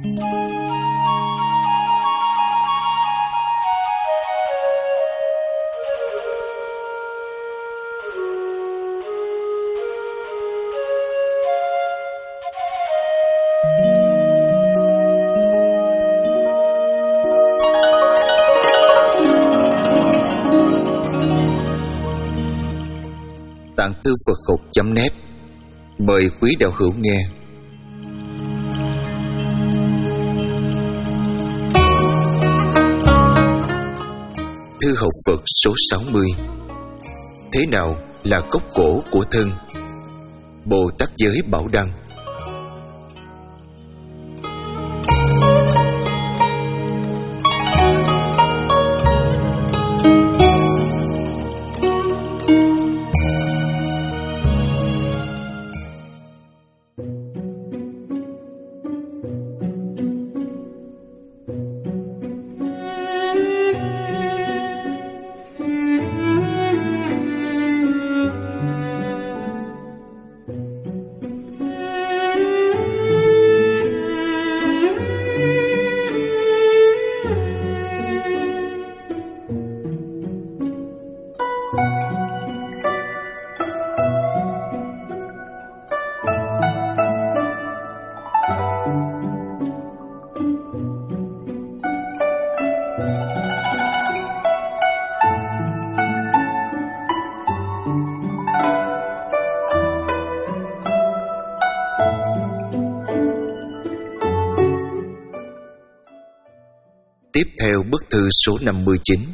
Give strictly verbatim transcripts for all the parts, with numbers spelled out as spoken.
Tạng Thư Phật học chấm net mời quý đạo hữu nghe. Thư học Phật số sáu mươi. Thế nào là gốc cổ của thân? Bồ Tát Giới Bảo Đăng. Tiếp theo bức thư số năm mươi chín.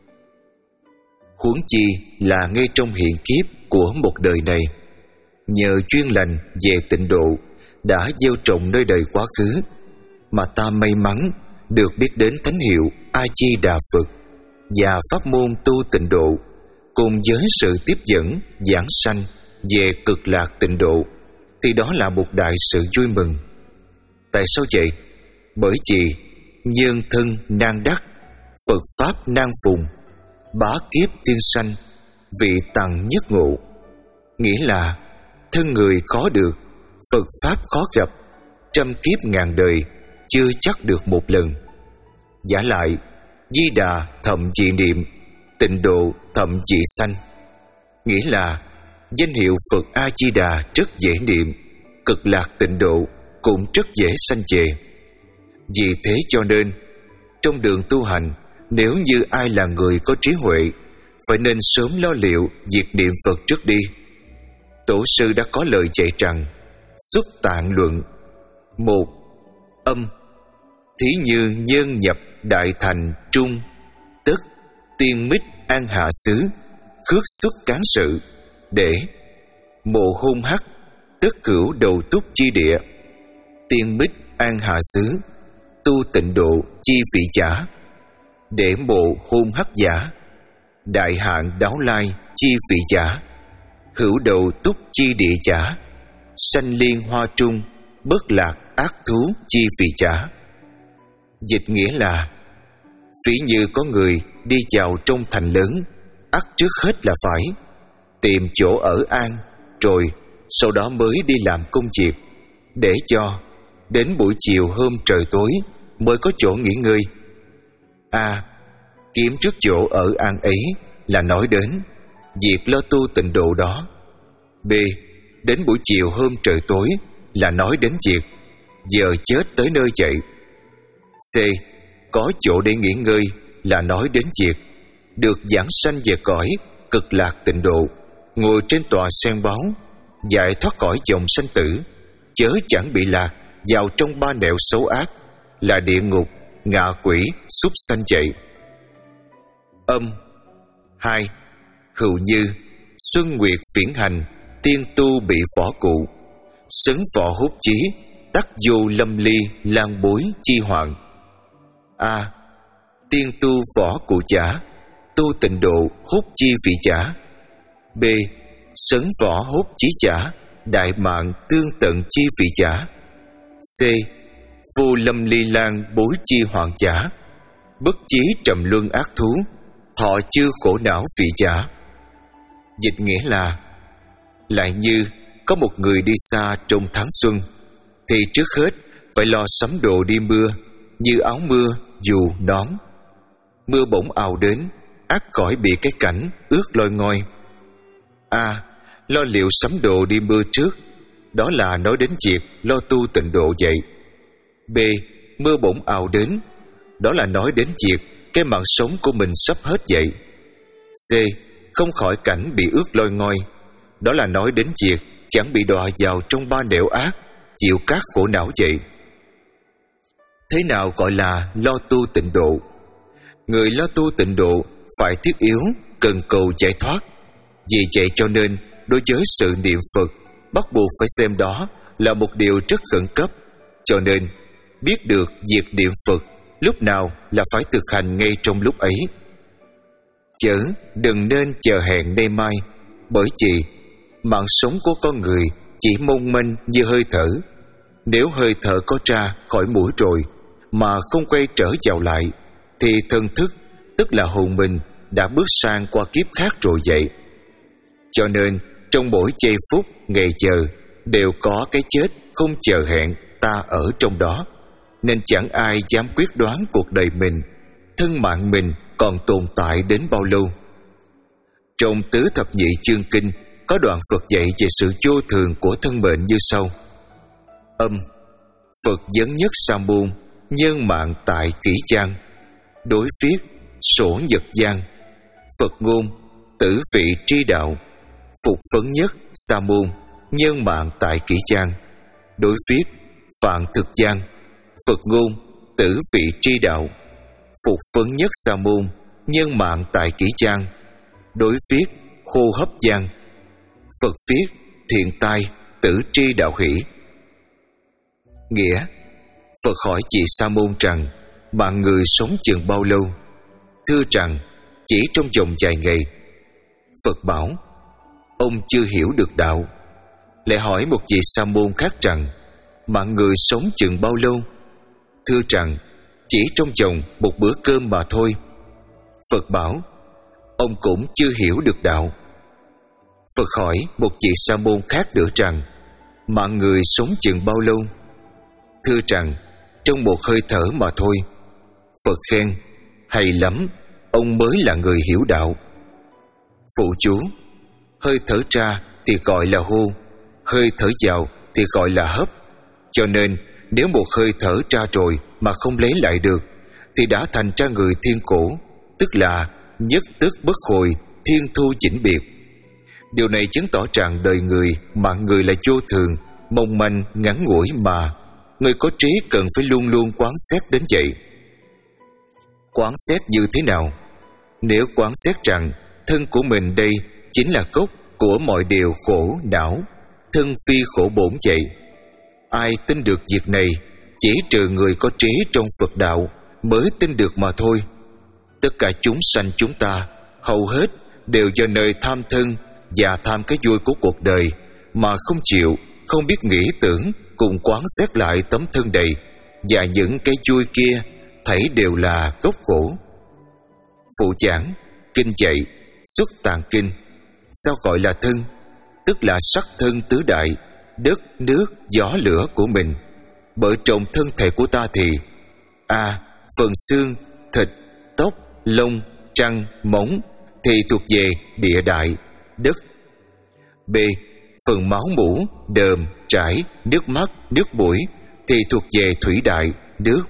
Huống chi là ngay trong hiện kiếp của một đời này, nhờ duyên lành về tịnh độ đã gieo trồng nơi đời quá khứ, mà ta may mắn được biết đến thánh hiệu A Di Đà Phật và pháp môn tu tịnh độ, cùng với sự tiếp dẫn giảng sanh về cực lạc tịnh độ, thì đó là một đại sự vui mừng. Tại sao vậy? Bởi vì nhân thân nan đắc, Phật pháp nan phùng, bá kiếp tiên sanh, vị tằng nhất ngộ. Nghĩa là thân người khó được, Phật pháp khó gặp, trăm kiếp ngàn đời chưa chắc được một lần. Giả lại, Di Đà thậm dị niệm, tịnh độ thậm dị sanh. Nghĩa là danh hiệu Phật A Di Đà rất dễ niệm, cực lạc tịnh độ cũng rất dễ sanh về. Vì thế cho nên, trong đường tu hành, nếu như ai là người có trí huệ, phải nên sớm lo liệu việc niệm Phật trước đi. Tổ sư đã có lời dạy rằng: xuất tạng luận. Một, âm. Thí như nhân nhập đại thành trung, tức tiên mít an hạ xứ, khước xuất cán sự, để mộ hôn hắc, tức cửu đầu túc chi địa. Tiên mít an hạ xứ, tu tịnh độ chi vị giả, để mộ hôn hắc giả. Đại hạn đáo lai chi vị giả, hữu đầu túc chi địa giả. Sanh liên hoa trung, bất lạc ác thú chi vị giả. Dịch nghĩa là: ví như có người đi vào trong thành lớn, ắt trước hết là phải tìm chỗ ở an, rồi sau đó mới đi làm công việc, để cho đến buổi chiều hôm trời tối mới có chỗ nghỉ ngơi. A. Kiếm trước chỗ ở an ấy là nói đến việc lo tu tịnh độ đó. B. Đến buổi chiều hôm trời tối là nói đến việc giờ chết tới nơi vậy. C. Có chỗ để nghỉ ngơi là nói đến việc được giảng sanh về cõi cực lạc tịnh độ, ngồi trên tòa sen báo, giải thoát khỏi dòng sanh tử, chớ chẳng bị lạc vào trong ba nẻo xấu ác là địa ngục, ngạ quỷ, súc sanh vậy. Âm. Hai. Hữu như xuân nguyệt viễn hành, tiên tu bị võ cụ, sấn võ hốt chí, tắc vô lâm ly lan bối chi hoạn. A. Tiên tu võ cụ giả, tu tịnh độ hốt chi vị giả. B. Sấn võ hốt chí giả, đại mạng tương tận chi vị giả. C. Vô lâm ly lan bối chi hoạn giả, bất chí trầm luân ác thú, thọ chư khổ não vị giả. Dịch nghĩa là: lại như có một người đi xa trong tháng xuân, thì trước hết phải lo sắm đồ đi mưa, như áo mưa, dù, nón. Mưa bỗng ào đến, ắt khỏi bị cái cảnh ướt loi ngoi. A. Lo liệu sắm đồ đi mưa trước, đó là nói đến việc lo tu tịnh độ vậy. B. Mưa bỗng ào đến, đó là nói đến việc cái mạng sống của mình sắp hết vậy. C. Không khỏi cảnh bị ướt loi ngoi, đó là nói đến việc chẳng bị đọa vào trong ba nẻo ác, chịu các khổ não vậy. Thế nào gọi là lo tu tịnh độ? Người lo tu tịnh độ phải thiết yếu cần cầu giải thoát. Vì vậy cho nên đối với sự niệm Phật, bắt buộc phải xem đó là một điều rất khẩn cấp. Cho nên biết được việc niệm Phật lúc nào là phải thực hành ngay trong lúc ấy, chớ đừng nên chờ hẹn nay mai. Bởi vì mạng sống của con người chỉ mong manh như hơi thở. Nếu hơi thở có ra khỏi mũi rồi mà không quay trở vào lại, thì thần thức, tức là hồn mình, đã bước sang qua kiếp khác rồi vậy. Cho nên trong mỗi giây phút, ngày giờ đều có cái chết không chờ hẹn ta ở trong đó. Nên chẳng ai dám quyết đoán cuộc đời mình, thân mạng mình còn tồn tại đến bao lâu. Trong Tứ Thập Nhị Chương Kinh có đoạn Phật dạy về sự vô thường của thân mệnh như sau. Âm. Phật vấn nhất sa môn, nhân mạng tại kỷ giang. Đối viết sổ nhật giang. Phật ngôn, tử vị tri đạo. Phục phấn nhất sa môn, nhân mạng tại kỷ giang. Đối viết phạn thực giang. Phật ngôn, tử vị tri đạo. Phục phấn nhất sa môn, nhân mạng tại kỷ giang. Đối viết hô hấp giang. Phật viết thiện tai, tử tri đạo hỷ. Nghĩa: Phật hỏi chị sa môn rằng mạng người sống chừng bao lâu? Thưa rằng chỉ trong vòng vài ngày. Phật bảo ông chưa hiểu được đạo. Lại hỏi một vị sa môn khác rằng mạng người sống chừng bao lâu? Thưa rằng chỉ trong vòng một bữa cơm mà thôi. Phật bảo ông cũng chưa hiểu được đạo. Phật hỏi một vị sa môn khác nữa rằng mạng người sống chừng bao lâu? Thưa rằng trong một hơi thở mà thôi. Phật khen hay lắm, ông mới là người hiểu đạo. Phụ chú: hơi thở ra thì gọi là hô, hơi thở vào thì gọi là hấp. Cho nên nếu một hơi thở ra rồi mà không lấy lại được thì đã thành ra người thiên cổ, tức là nhất tức bất hồi, thiên thu vĩnh biệt. Điều này chứng tỏ rằng đời người, mạng người là vô thường, mong manh, ngắn ngủi mà người có trí cần phải luôn luôn quán xét đến vậy. Quán xét như thế nào? Nếu quán xét rằng thân của mình đây chính là gốc của mọi điều khổ não, thân phi khổ bổn vậy. Ai tin được việc này, chỉ trừ người có trí trong Phật đạo mới tin được mà thôi. Tất cả chúng sanh chúng ta hầu hết đều do nơi tham thân và tham cái vui của cuộc đời mà không chịu, không biết nghĩ tưởng cùng quán xét lại tấm thân đầy, và những cái vui kia thảy đều là gốc khổ. Phụ giảng kinh dạy Xuất Tạng Kinh. Sao gọi là thân? Tức là sắc thân tứ đại, đất, nước, gió, lửa của mình. Bởi trong thân thể của ta thì A. Phần xương, thịt, tóc, lông, răng, móng thì thuộc về địa đại, đất. B. Phần máu mủ, đờm, trải, nước mắt, nước mũi thì thuộc về thủy đại, nước.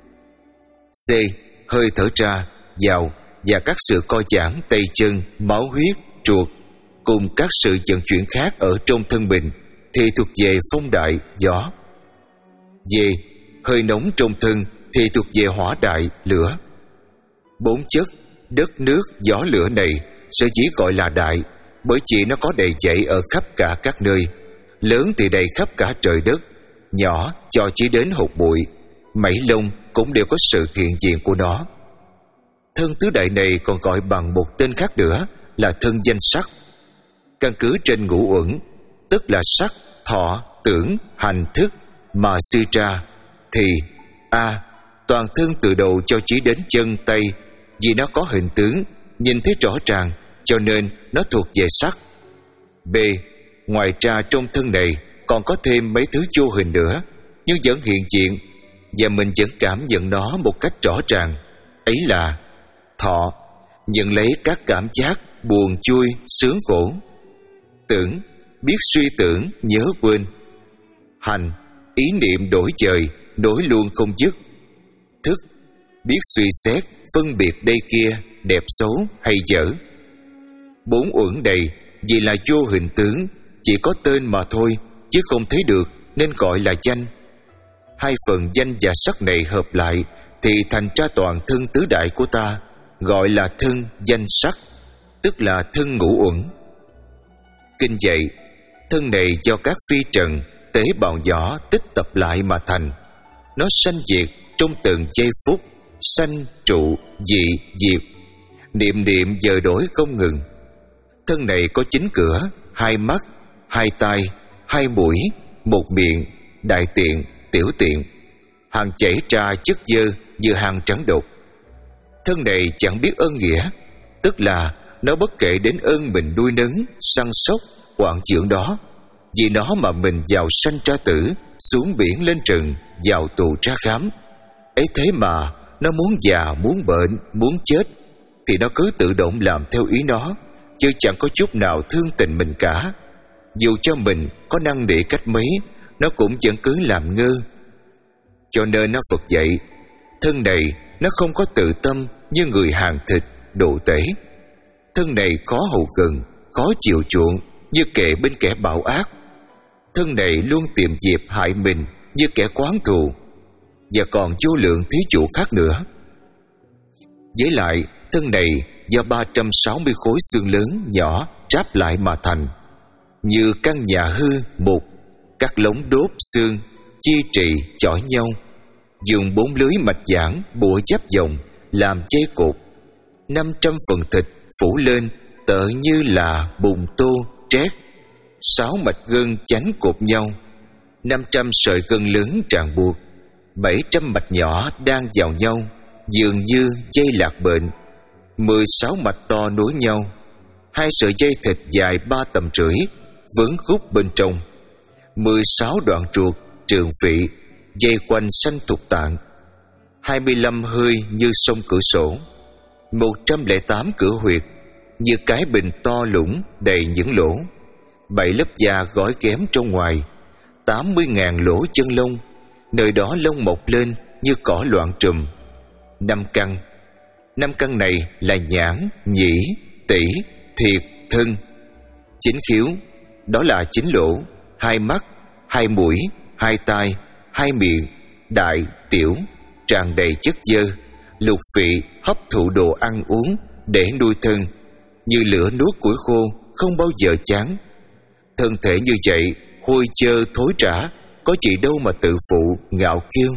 C. Hơi thở ra, vào và các sự co giãn tay chân, máu huyết, ruột cùng các sự vận chuyển khác ở trong thân mình thì thuộc về phong đại, gió. D. Hơi nóng trong thân thì thuộc về hỏa đại, lửa. Bốn chất đất, nước, gió, lửa này sở dĩ gọi là đại bởi vì nó có đầy dẫy ở khắp cả các nơi. Lớn thì đầy khắp cả trời đất, nhỏ cho chỉ đến hột bụi, mảy lông cũng đều có sự hiện diện của nó. Thân tứ đại này còn gọi bằng một tên khác nữa là thân danh sắc. Căn cứ trên ngũ uẩn, tức là sắc, thọ, tưởng, hành, thức mà suy ra thì A. Toàn thân từ đầu cho chỉ đến chân tay, vì nó có hình tướng nhìn thấy rõ ràng, cho nên nó thuộc về sắc. B. Ngoài ra trong thân này còn có thêm mấy thứ vô hình nữa, nhưng vẫn hiện diện, và mình vẫn cảm nhận nó một cách rõ ràng. Ấy là thọ, nhận lấy các cảm giác buồn vui, sướng khổ. Tưởng, biết suy tưởng, nhớ quên. Hành, ý niệm đổi dời, nối luôn không dứt. Thức, biết suy xét, phân biệt đây kia, đẹp xấu hay dở. Bốn uẩn đầy vì là vô hình tướng, chỉ có tên mà thôi, chứ không thấy được, nên gọi là danh. Hai phần danh và sắc này hợp lại thì thành ra toàn thân tứ đại của ta, gọi là thân danh sắc, tức là thân ngũ uẩn. Kinh dạy, thân này do các phi trần, tế bào nhỏ tích tập lại mà thành. Nó sanh diệt trong từng giây phút, sanh trụ dị diệt, niệm niệm dời đổi không ngừng. Thân này có chín cửa, hai mắt, hai tai, hai mũi, một miệng, đại tiện, tiểu tiện, hàng chảy ra chất dơ như hàng trắng độc. Thân này chẳng biết ơn nghĩa, tức là nó bất kể đến ơn mình nuôi nấng, săn sóc, quản dưỡng đó. Vì nó mà mình vào sanh ra tử, xuống biển lên rừng, vào tù ra khám. Ấy thế mà nó muốn già, muốn bệnh, muốn chết thì nó cứ tự động làm theo ý nó, chứ chẳng có chút nào thương tình mình cả. Dù cho mình có năn nỉ cách mấy, nó cũng vẫn cứ làm ngơ. Cho nên nó Phật dạy, thân này nó không có tự tâm như người hàng thịt, đồ tể. Thân này khó hầu gần, khó chịu chuộng, như kệ bên kẻ bạo ác. Thân này luôn tìm dịp hại mình như kẻ oán thù, và còn vô lượng thí dụ khác nữa. Với lại, thân này do ba trăm sáu mươi khối xương lớn nhỏ ráp lại mà thành, như căn nhà hư mục, các lống đốt xương chia trì chỏi nhau, dùng bốn lưới mạch giảng bủa giáp vòng làm dây cột. Năm trăm phần thịt phủ lên tựa như là bùn tô trét, sáu mạch gân chánh cột nhau, năm trăm sợi gân lớn ràng buộc, bảy trăm mạch nhỏ đang vào nhau, dường như dây lạc bệnh. Mười sáu mạch to nối nhau, hai sợi dây thịt dài ba tầm rưỡi vướng khúc bên trong, mười sáu đoạn ruột trường vị dây quanh sanh thục tạng, hai mươi lăm hơi như sông cửa sổ, một trăm lẻ tám cửa huyệt như cái bình to lũng đầy những lỗ, bảy lớp da gói kém trong ngoài, tám mươi ngàn lỗ chân lông, nơi đó lông mọc lên như cỏ loạn trùm. Năm căn, năm căn này là nhãn, nhĩ, tỷ, thiệt, thân. Chín khiếu, đó là chín lỗ, hai mắt, hai mũi, hai tai, hai miệng, đại, tiểu, tràn đầy chất dơ, lục vị hấp thụ đồ ăn uống để nuôi thân, như lửa nuốt củi khô, không bao giờ chán. Thân thể như vậy, hôi chơ thối rã, có gì đâu mà tự phụ, ngạo kiêu.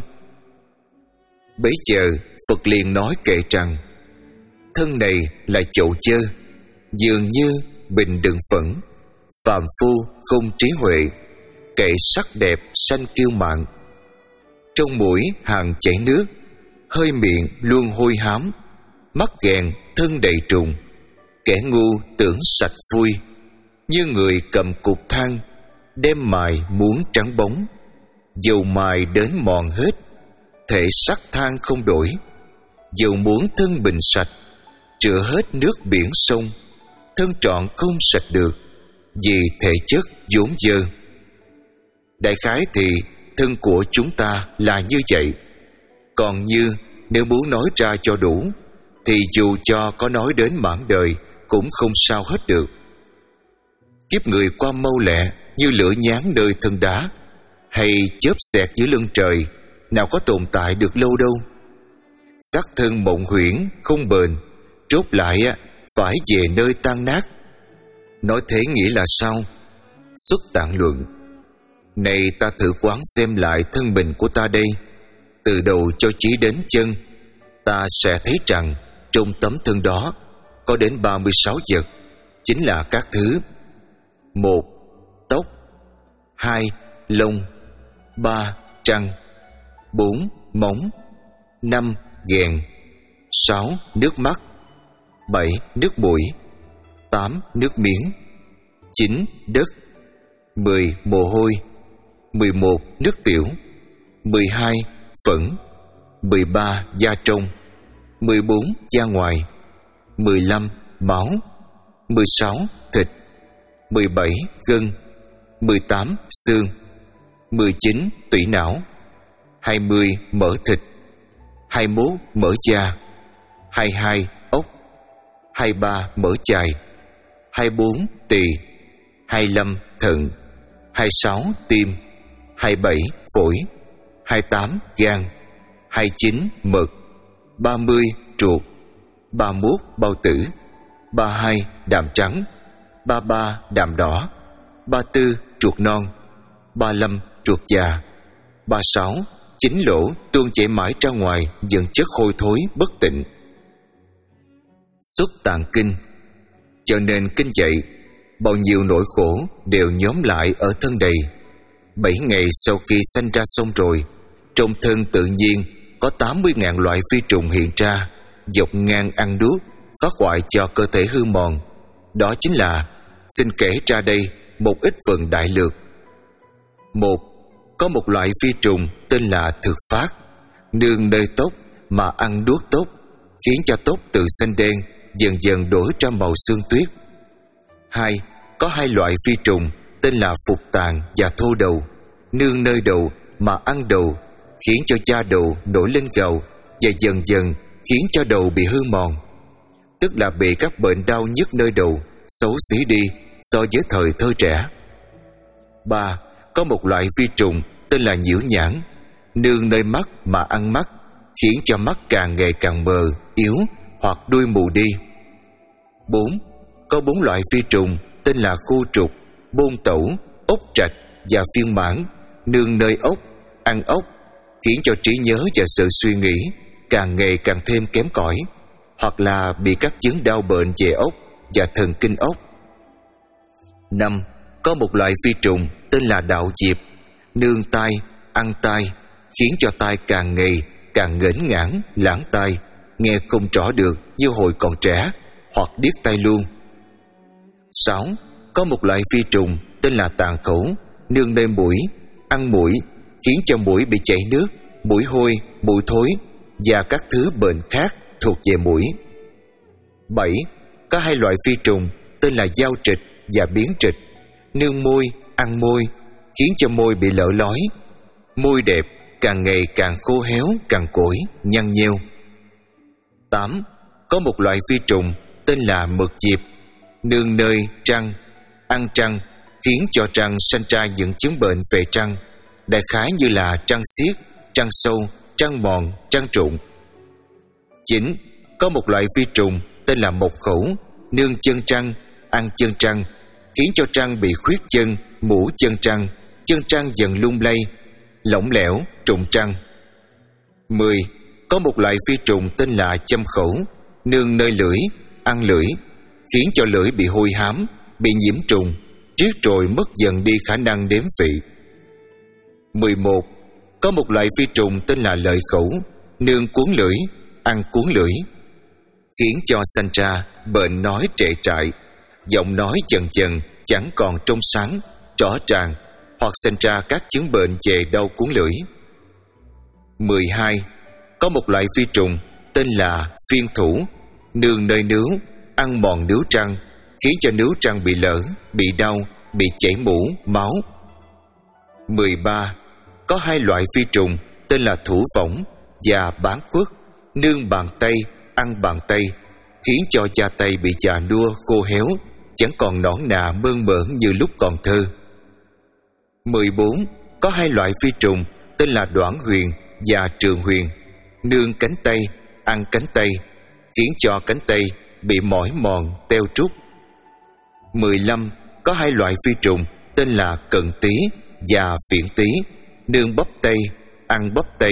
Bấy giờ Phật liền nói kệ rằng, thân này là chậu chơ, dường như bình đựng phẫn, phàm phu không trí huệ, kệ sắc đẹp sanh kiêu mạn. Trong mũi hàng chảy nước, hơi miệng luôn hôi hám, mắt ghèn thân đầy trùng, kẻ ngu tưởng sạch vui, như người cầm cục than đem mài muốn trắng bóng, dầu mài đến mòn hết, thể sắc than không đổi. Dầu muốn thân bình sạch, rửa hết nước biển sông, thân trọn không sạch được, vì thể chất vốn dơ. Đại khái thì thân của chúng ta là như vậy. Còn như nếu muốn nói ra cho đủ, thì dù cho có nói đến mãn đời cũng không sao hết được. Kiếp người qua mau lẹ như lửa nhán nơi thân đá, hay chớp xẹt dưới lưng trời, nào có tồn tại được lâu đâu. Xác thân mộng huyễn không bền, chốt lại phải về nơi tan nát. Nói thế nghĩa là sao? Xuất tạng luận. Này ta thử quán xem lại thân mình của ta đây, từ đầu cho chí đến chân, ta sẽ thấy rằng trong tấm thân đó có đến ba mươi sáu vật, chính là các thứ: một, tóc; hai, lông; ba, răng; bốn, móng; năm, ghèn; sáu, nước mắt; bảy, nước mũi; tám, nước miếng; chín, đất; mười, mồ hôi; mười một, nước tiểu; mười hai phẫn, mười ba da trong, mười bốn da ngoài, mười lăm máu, mười sáu thịt, mười bảy gân, mười tám xương, mười chín tủy não, hai mươi mỡ thịt, hai mươi mốt mỡ da, hai mươi hai ốc, hai mươi ba mỡ chài, hai mươi bốn tỳ, hai mươi lăm thận, hai mươi sáu tim, hai mươi bảy phổi, hai mươi tám gan, hai mươi chín mật, ba mươi ruột, ba mươi mốt bao tử, ba mươi hai đạm trắng, ba mươi ba đạm đỏ, ba mươi tư ruột non, ba mươi lăm ruột già, ba mươi sáu chín lỗ tuôn chảy mãi ra ngoài dẫn chất hôi thối bất tịnh. Xuất tạng kinh. Cho nên kinh dạy bao nhiêu nỗi khổ đều nhóm lại ở thân đầy. Bảy ngày sau khi sanh ra xong rồi, trong thân tự nhiên có tám mươi ngàn loại vi trùng hiện ra, dọc ngang ăn đuốt, phá hoại cho cơ thể hư mòn. Đó chính là, xin kể ra đây một ít phần đại lược. Một, có một loại vi trùng tên là thực phát, nương nơi tóc mà ăn đuốt tóc, khiến cho tóc từ xanh đen dần dần đổi ra màu xương tuyết. Hai, có hai loại vi trùng tên là phục tàn và thô đầu, nương nơi đầu mà ăn đầu, khiến cho da đầu nổi lên gầu và dần dần khiến cho đầu bị hư mòn, tức là bị các bệnh đau nhức nơi đầu xấu xí đi so với thời thơ trẻ. Ba, có một loại vi trùng tên là nhiễu nhãn, nương nơi mắt mà ăn mắt, khiến cho mắt càng ngày càng mờ, yếu hoặc đuôi mù đi. Bốn, có bốn loại vi trùng tên là khu trục, bôn tẩu, ốc trạch và viên mãn, nương nơi ốc, ăn ốc, khiến cho trí nhớ và sự suy nghĩ càng ngày càng thêm kém cỏi, hoặc là bị các chứng đau bệnh về ốc và thần kinh ốc. Năm, có một loại vi trùng tên là đạo diệp, nương tai, ăn tai, khiến cho tai càng ngày càng nghếnh ngãn, lãng tai, nghe không rõ được như hồi còn trẻ, hoặc điếc tai luôn. Sáu, có một loại vi trùng tên là tàn khẩu, nương nơi mũi, ăn mũi, khiến cho mũi bị chảy nước, mũi hôi, mũi thối và các thứ bệnh khác thuộc về mũi. Bảy, có hai loại vi trùng tên là dao trịch và biến trịch, nương môi, ăn môi, khiến cho môi bị lở lói, môi đẹp càng ngày càng khô héo, cằn cỗi, nhăn nheo. Tám, có một loại vi trùng tên là mực diệp, nương nơi trăng, ăn trăng, khiến cho trăng sanh ra những chứng bệnh về trăng, đại khái như là trăng xiết, trăng sâu, trăng mòn, trăng trụng. Chín, có một loại vi trùng tên là mộc khẩu, nương chân trăng, ăn chân trăng, khiến cho trăng bị khuyết chân, mũ chân trăng, chân trăng dần lung lay, lỏng lẻo, trụng trăng. Mười, có một loại vi trùng tên là châm khẩu, nương nơi lưỡi, ăn lưỡi, khiến cho lưỡi bị hôi hám, bị nhiễm trùng, triết rồi mất dần đi khả năng đếm vị. Mười một, có một loại vi trùng tên là lợi khẩu, nương cuốn lưỡi, ăn cuốn lưỡi, khiến cho sanh ra bệnh nói trệ trại, giọng nói dần dần chẳng còn trong sáng, rõ ràng, hoặc sanh ra các chứng bệnh về đau cuốn lưỡi. Mười hai, có một loại vi trùng tên là phiên thủ, nương nơi nướu, ăn mòn nướu răng, khiến cho nướu răng bị lở, bị đau, bị chảy mũ, máu. Mười ba, có hai loại vi trùng tên là thủ võng và bán khuất, nương bàn tay, ăn bàn tay, khiến cho da tay bị già nua, khô héo, chẳng còn nõn nà mơn mởn như lúc còn thơ. Mười bốn, có hai loại vi trùng tên là đoạn huyền và trường huyền, nương cánh tay, ăn cánh tay, khiến cho cánh tay bị mỏi mòn, teo trút. Mười lăm, có hai loại vi trùng tên là cận tí và phiện tí, nương bắp tay, ăn bắp tay.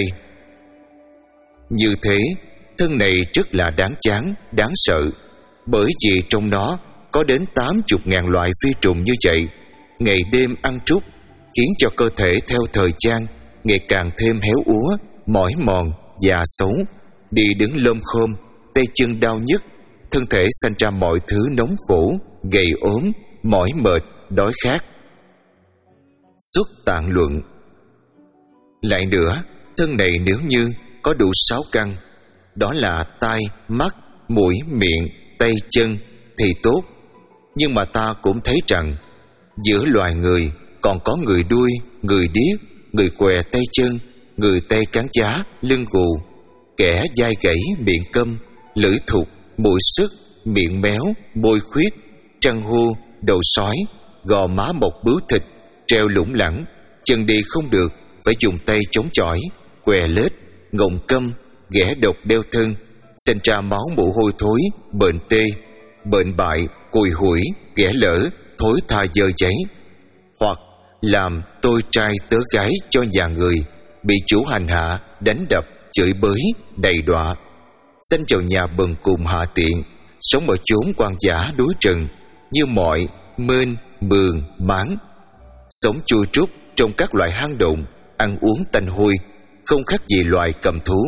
Như thế, thân này rất là đáng chán, đáng sợ, bởi vì trong nó có đến tám chục ngàn loại vi trùng như vậy, ngày đêm ăn trút, khiến cho cơ thể theo thời gian ngày càng thêm héo úa, mỏi mòn, già xấu, đi đứng lơm khôm, tay chân đau nhức, thân thể sanh ra mọi thứ nóng khổ, gầy ốm, mỏi mệt, đói khát. Xuất tạng luận. Lại nữa, thân này nếu như có đủ sáu căn, đó là tai, mắt, mũi, miệng, tay, chân thì tốt. Nhưng mà ta cũng thấy rằng giữa loài người còn có người đuôi, người điếc, người què tay chân, người tay cán chá, lưng gù, kẻ vai gãy, miệng câm, lưỡi thụt, mũi sức, miệng méo, môi khuyết, trăng hô, đầu sói, gò má mọc bướu thịt, treo lủng lẳng, chân đi không được, phải dùng tay chống chỏi, què lết, ngọng câm, ghẻ độc đeo thân, sinh ra máu mủ hôi thối, bệnh tê, bệnh bại, cùi hủi, ghẻ lỡ, thối tha dơ cháy, hoặc làm tôi trai tớ gái cho nhà người, bị chủ hành hạ, đánh đập, chửi bới, đầy đọa, sanh vào nhà bần cùng hạ tiện, sống ở chốn quan dã đối trần, như mọi mên, mường, máng, sống chui trút trong các loại hang động, ăn uống tanh hôi, không khác gì loài cầm thú.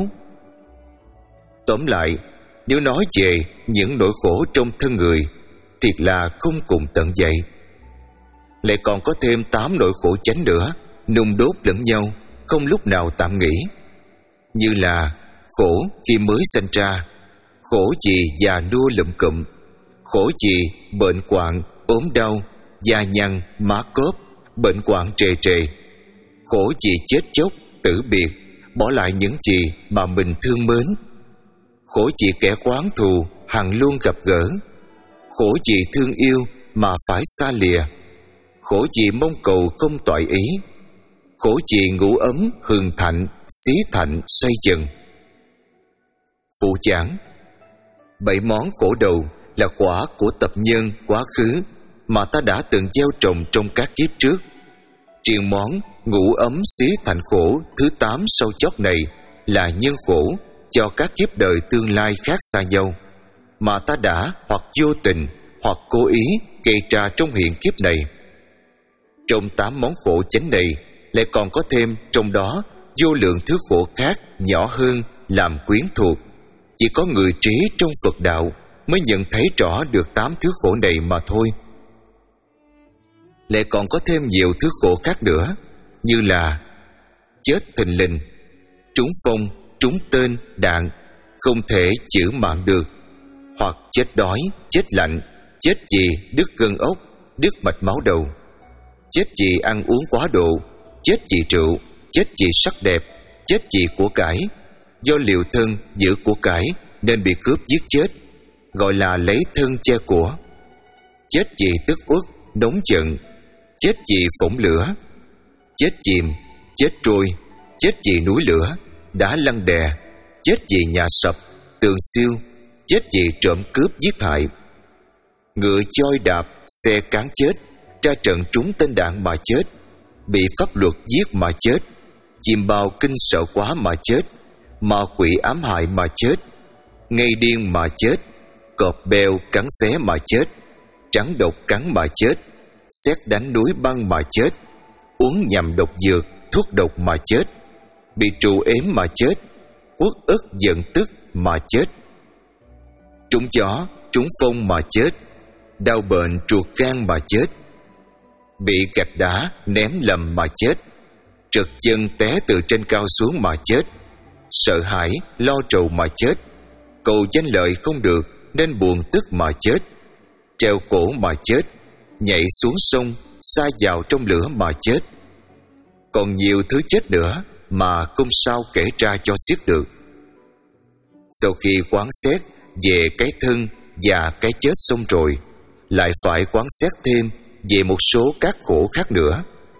Tóm lại, nếu nói về những nỗi khổ trong thân người, thiệt là không cùng tận dậy. Lại còn có thêm tám nỗi khổ chánh nữa, nung đốt lẫn nhau, không lúc nào tạm nghỉ. Như là khổ khi mới sinh ra, khổ vì già nua lụm cụm, khổ vì bệnh quạng, ốm đau, da nhăn, má cóp, bệnh quạng trề trề, khổ vì chết chóc, tử biệt, bỏ lại những gì mà mình thương mến, khổ vì kẻ oán thù hằng luôn gặp gỡ, khổ vì thương yêu mà phải xa lìa, khổ vì mong cầu không toại ý, khổ vì ngủ ấm hường thạnh, xí thạnh xoay dần. Phụ giảng: bảy món khổ đầu là quả của tập nhân quá khứ mà ta đã từng gieo trồng trong các kiếp trước. Riêng món ngủ ấm xí thạnh khổ thứ tám sau chót này là nhân khổ cho các kiếp đời tương lai khác xa nhau, mà ta đã hoặc vô tình hoặc cố ý gây ra trong hiện kiếp này. Trong tám món khổ chánh này lại còn có thêm trong đó vô lượng thứ khổ khác nhỏ hơn làm quyến thuộc. Chỉ có người trí trong Phật đạo mới nhận thấy rõ được tám thứ khổ này mà thôi. Lại còn có thêm nhiều thứ khổ khác nữa, như là chết thình lình, trúng phong, trúng tên, đạn, không thể chữa mạng được, hoặc chết đói, chết lạnh, chết vì đứt gân ốc, đứt mạch máu đầu, chết vì ăn uống quá độ, chết vì rượu, chết vì sắc đẹp, chết vì của cải, do liều thân giữ của cải nên bị cướp giết chết, gọi là lấy thân che của, chết vì tức uất, nóng giận, chết vì phỏng lửa, chết chìm, chết trôi, chết vì núi lửa, đá lăn đè, chết vì nhà sập, tường siêu, chết vì trộm cướp giết hại, ngựa choi đạp, xe cán chết, ra trận trúng tên đạn mà chết, bị pháp luật giết mà chết, chim bao kinh sợ quá mà chết, ma quỷ ám hại mà chết, ngây điên mà chết, cọp beo cắn xé mà chết, trắng độc cắn mà chết, sét đánh núi băng mà chết, uống nhầm độc dược, thuốc độc mà chết, bị trù ếm mà chết, uất ức giận tức mà chết, trúng gió, trúng phong mà chết, đau bệnh ruột gan mà chết, bị gạch đá ném lầm mà chết, trật chân té từ trên cao xuống mà chết, sợ hãi lo trầu mà chết, cầu danh lợi không được nên buồn tức mà chết, treo cổ mà chết, nhảy xuống sông sa vào trong lửa mà chết. Còn nhiều thứ chết nữa mà không sao kể ra cho xiết được. Sau khi quán xét về cái thân và cái chết xong rồi, lại phải quán xét thêm về một số các khổ khác nữa.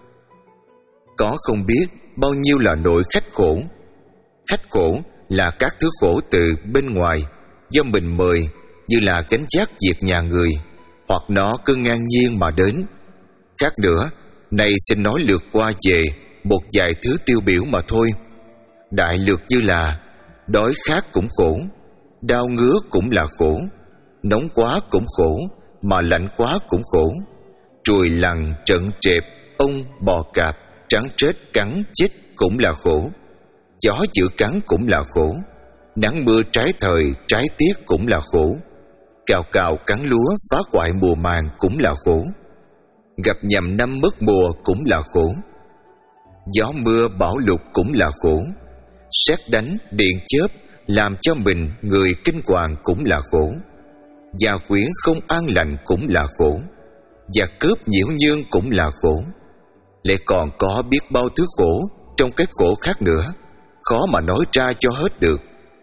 Có không biết bao nhiêu là nội khách khổ. Khách khổ là các thứ khổ từ bên ngoài do mình mời, như là gánh vác việc nhà người, hoặc nó cứ ngang nhiên mà đến. Khác nữa, này xin nói lược qua về một vài thứ tiêu biểu mà thôi. Đại lược như là đói khát cũng khổ, đau ngứa cũng là khổ, nóng quá cũng khổ, mà lạnh quá cũng khổ, trùi lằn trận trẹp, ong bò cạp, trắng trết cắn chích cũng là khổ, gió chữ cắn cũng là khổ, nắng mưa trái thời trái tiết cũng là khổ, cào cào cắn lúa phá hoại mùa màng cũng là khổ, gặp nhầm năm mất mùa cũng là khổ. Gió mưa bão lụt cũng là khổ. Sét đánh, điện chớp làm cho mình người kinh hoàng cũng là khổ. Gia quyến không an lành cũng là khổ. Và cướp nhiễu nhương cũng là khổ. Lại còn có biết bao thứ khổ trong cái khổ khác nữa, khó mà nói ra cho hết được.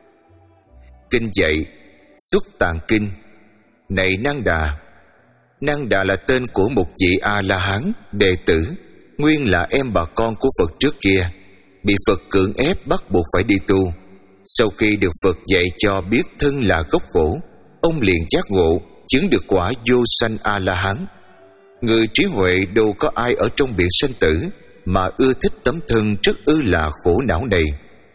Kinh dạy Xuất Tạng Kinh. Này Năng Đà. Năng Đà là tên của một vị A-la-hán đệ tử, nguyên là em bà con của Phật trước kia, bị Phật cưỡng ép bắt buộc phải đi tu. Sau khi được Phật dạy cho biết thân là gốc khổ, ông liền giác ngộ, chứng được quả vô sanh A-la-hán. Người trí huệ đâu có ai ở trong biển sanh tử mà ưa thích tấm thân rất ư là khổ não này.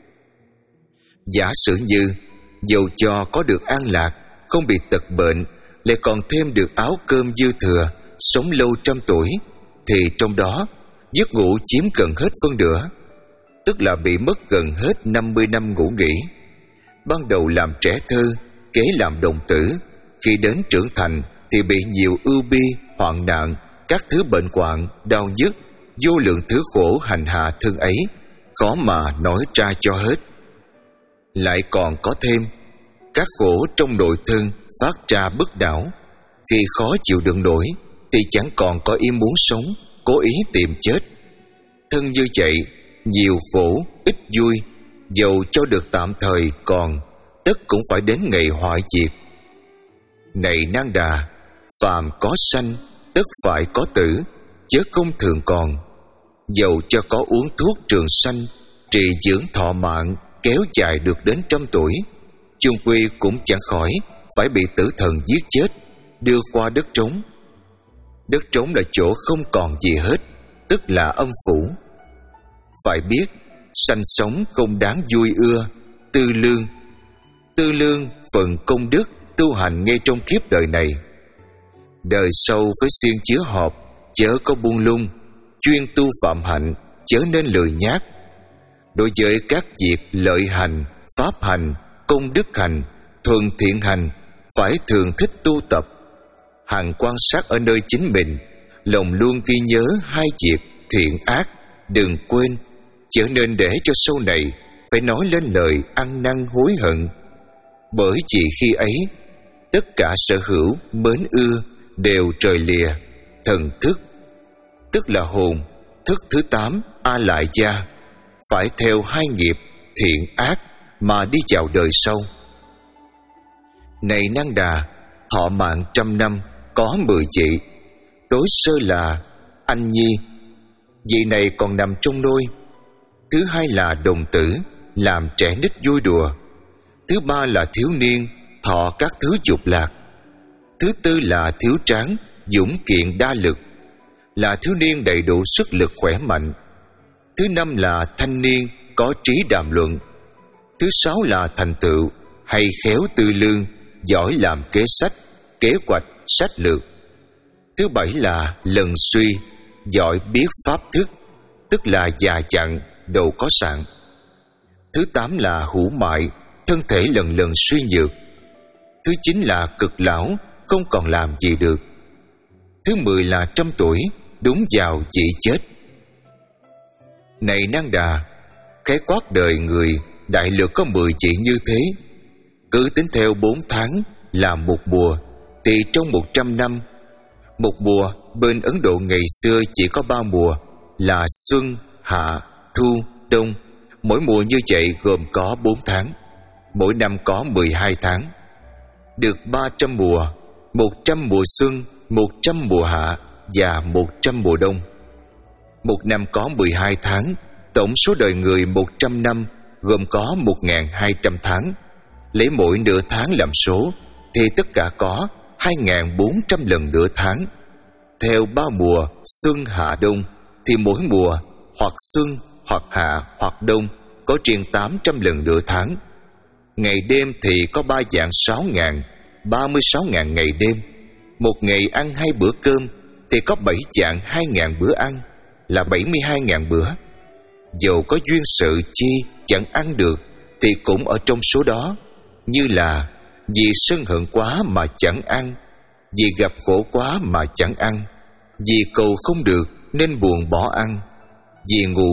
Giả sử như dầu cho có được an lạc, không bị tật bệnh, lại còn thêm được áo cơm dư thừa, sống lâu trăm tuổi, thì trong đó giấc ngủ chiếm gần hết phân nửa, tức là bị mất gần hết năm mươi năm ngủ nghỉ. Ban đầu làm trẻ thơ, kế làm đồng tử, khi đến trưởng thành thì bị nhiều ưu bi, hoạn nạn, các thứ bệnh hoạn, đau nhức, vô lượng thứ khổ hành hạ thân ấy, khó mà nói ra cho hết. Lại còn có thêm các khổ trong nội thân phát ra bất đảo. Khi khó chịu đựng nổi thì chẳng còn có ý muốn sống, cố ý tìm chết. Thân như vậy, nhiều khổ, ít vui, dầu cho được tạm thời còn, tất cũng phải đến ngày hoại diệt. Này Năng Đà, phàm có sanh, tất phải có tử, chớ không thường còn. Dầu cho có uống thuốc trường sanh, trì dưỡng thọ mạng, kéo dài được đến trăm tuổi, chung quy cũng chẳng khỏi phải bị tử thần giết chết, đưa qua đất trống. Đất trống là chỗ không còn gì hết, tức là âm phủ. Phải biết, sanh sống không đáng vui ưa, tư lương. Tư lương phần công đức tu hành ngay trong kiếp đời này. Đời sau phải siêng chứa họp, chớ có buông lung, chuyên tu phạm hạnh, chớ nên lười nhác. Đối với các việc lợi hành, pháp hành, công đức hành, thuần thiện hành, phải thường thích tu tập. Hằng quan sát ở nơi chính mình, lòng luôn ghi nhớ hai việc thiện ác, đừng quên, chớ nên để cho sau này phải nói lên lời ăn năn hối hận. Bởi chỉ khi ấy, tất cả sở hữu, mến ưa đều trời lìa, thần thức, tức là hồn, thức thứ tám, A Lại Gia, phải theo hai nghiệp thiện ác mà đi vào đời sau. Này Năng Đà, thọ mạng trăm năm có mười vị. Tối sơ là anh nhi, vị này còn nằm trong nôi. Thứ hai là đồng tử, làm trẻ nít vui đùa. Thứ ba là thiếu niên, thọ các thứ dục lạc. Thứ tư là thiếu tráng, dũng kiện đa lực, là thiếu niên đầy đủ sức lực khỏe mạnh. Thứ năm là thanh niên, có trí đàm luận. Thứ sáu là thành tựu, hay khéo tư lương, giỏi làm kế sách, kế hoạch, sách lược. Thứ bảy là lần suy, giỏi biết pháp thức, tức là già chặn, đầu có sạn. Thứ tám là hữu mại, thân thể lần lần suy nhược. Thứ chín là cực lão, không còn làm gì được. Thứ mười là trăm tuổi, đúng vào chỉ chết. Này Năng Đà, khái quát đời người đại lược có mười chỉ như thế. Cứ tính theo bốn tháng là một mùa, thì trong một trăm năm, một mùa bên Ấn Độ ngày xưa chỉ có ba mùa là xuân, hạ, thu, đông. Mỗi mùa như vậy gồm có bốn tháng, mỗi năm có mười hai tháng. Được ba trăm mùa, một trăm mùa xuân, một trăm mùa hạ và một trăm mùa đông. Một năm có mười hai tháng, tổng số đời người một trăm năm gồm có một nghìn hai trăm tháng. Lấy mỗi nửa tháng làm số thì tất cả có hai nghìn bốn trăm lần nửa tháng. Theo ba mùa xuân hạ đông thì mỗi mùa hoặc xuân hoặc hạ hoặc đông có trên tám trăm lần nửa tháng. Ngày đêm thì có ba vạn sáu ngàn, ba mươi sáu ngàn ngày đêm. Một ngày ăn hai bữa cơm thì có bảy vạn hai ngàn bữa ăn, là bảy mươi hai ngàn bữa. Dầu có duyên sự chi chẳng ăn được thì cũng ở trong số đó, như là vì sân hận quá mà chẳng ăn, vì gặp khổ quá mà chẳng ăn, vì cầu không được nên buồn bỏ ăn, vì ngủ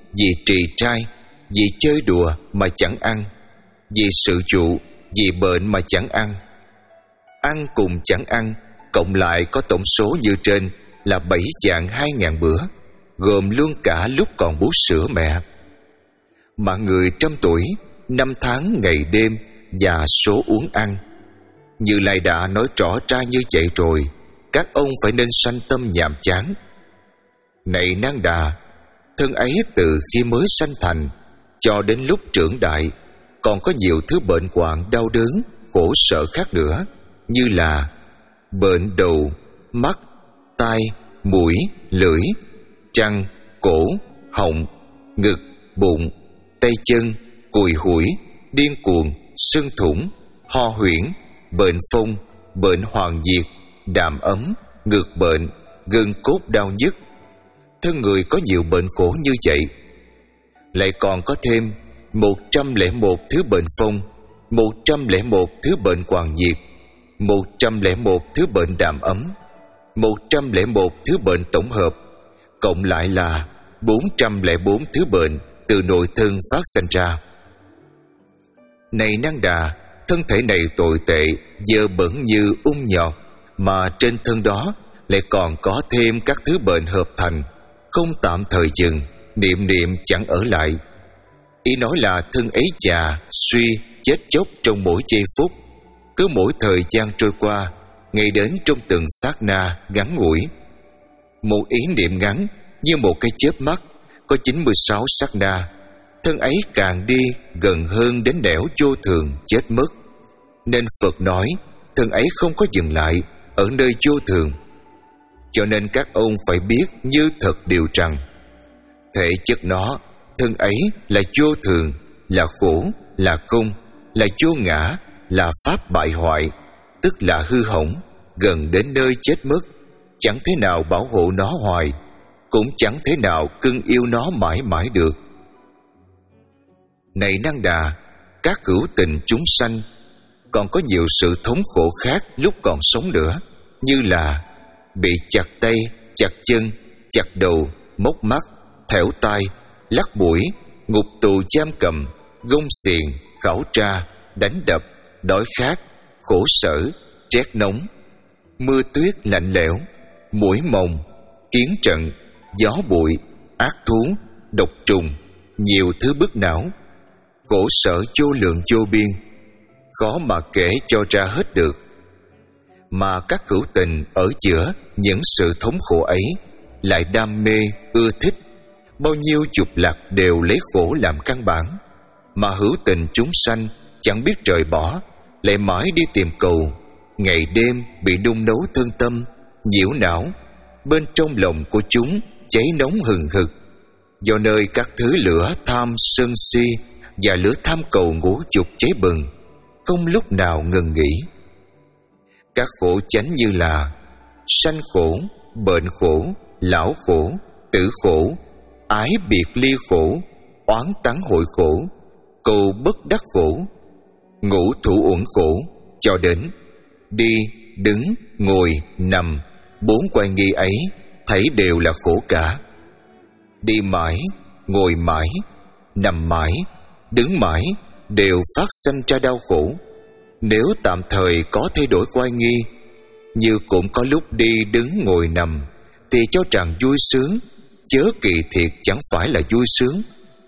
vì trì trai, vì chơi đùa mà chẳng ăn, vì sự dụ, vì bệnh mà chẳng ăn. Ăn cùng chẳng ăn, cộng lại có tổng số như trên là bảy vạn hai ngàn bữa, gồm luôn cả lúc còn bú sữa mẹ. Mà người trăm tuổi, năm tháng ngày đêm và số uống ăn. Như Lai đã nói rõ ra như vậy rồi, các ông phải nên sanh tâm nhàm chán. Này Nang Đà, thân ấy từ khi mới sanh thành cho đến lúc trưởng đại còn có nhiều thứ bệnh hoạn đau đớn, khổ sở khác nữa, như là bệnh đầu, mắt, tai, mũi, lưỡi, trăng, cổ, họng, ngực, bụng, tay chân, cùi hủi, điên cuồng, sưng thủng, ho huyễn, bệnh phong, bệnh hoàng diệt, đàm ấm, ngược bệnh, gân cốt đau nhức. Thân người có nhiều bệnh khổ như vậy, lại còn có thêm một trăm lẻ một thứ bệnh phong, một trăm lẻ một thứ bệnh hoàng diệt, một trăm lẻ một thứ bệnh đàm ấm, một trăm lẻ một thứ bệnh tổng hợp, cộng lại là bốn trăm lẻ bốn thứ bệnh từ nội thân phát sinh ra. Này Nang Đà, thân thể này tồi tệ, dơ bẩn như ung nhọt, mà trên thân đó lại còn có thêm các thứ bệnh hợp thành, không tạm thời dừng, niệm niệm chẳng ở lại. Ý nói là thân ấy già, suy, chết chóc trong mỗi giây phút. Cứ mỗi thời gian trôi qua, ngày đến trong từng sát na ngắn ngủi. Một ý niệm ngắn như một cái chớp mắt, có chín mươi sáu sát na. Thân ấy càng đi gần hơn đến nẻo vô thường chết mất. Nên Phật nói thân ấy không có dừng lại ở nơi vô thường. Cho nên các ông phải biết như thật điều rằng thể chất nó, thân ấy là vô thường, là khổ, là không, là vô ngã, là pháp bại hoại, tức là hư hỏng, gần đến nơi chết mất. Chẳng thế nào bảo hộ nó hoài, cũng chẳng thể nào cưng yêu nó mãi mãi được. Này Nang Đà, các hữu tình chúng sanh còn có nhiều sự thống khổ khác lúc còn sống nữa, như là bị chặt tay, chặt chân, chặt đầu, móc mắt, thẻo tai, lắc mũi, ngục tù giam cầm, gông xiềng, khảo tra, đánh đập, đói khát, khổ sở, rét nóng, mưa tuyết lạnh lẽo, muỗi mồng, kiến trận, gió bụi, ác thú, độc trùng, nhiều thứ bức não, khổ sở vô lượng vô biên, khó mà kể cho ra hết được. Mà các hữu tình ở giữa những sự thống khổ ấy lại đam mê, ưa thích, bao nhiêu dục lạc đều lấy khổ làm căn bản. Mà hữu tình chúng sanh chẳng biết rời bỏ, lại mãi đi tìm cầu, ngày đêm bị nung nấu thân tâm, nhiễu não. Bên trong lòng của chúng cháy nóng hừng hực, do nơi các thứ lửa tham sân si và lửa tham cầu ngũ dục cháy bừng, không lúc nào ngừng nghỉ. Các khổ chánh như là sanh khổ, bệnh khổ, lão khổ, tử khổ, ái biệt ly khổ, oán tắng hội khổ, cầu bất đắc khổ, ngũ thủ uẩn khổ, cho đến đi, đứng, ngồi, nằm, bốn quay nghi ấy thấy đều là khổ cả. Đi mãi, ngồi mãi, nằm mãi, đứng mãi đều phát sanh ra đau khổ. Nếu tạm thời có thay đổi quay nghi, như cũng có lúc đi, đứng, ngồi, nằm, thì cho rằng vui sướng, chớ kỳ thiệt chẳng phải là vui sướng.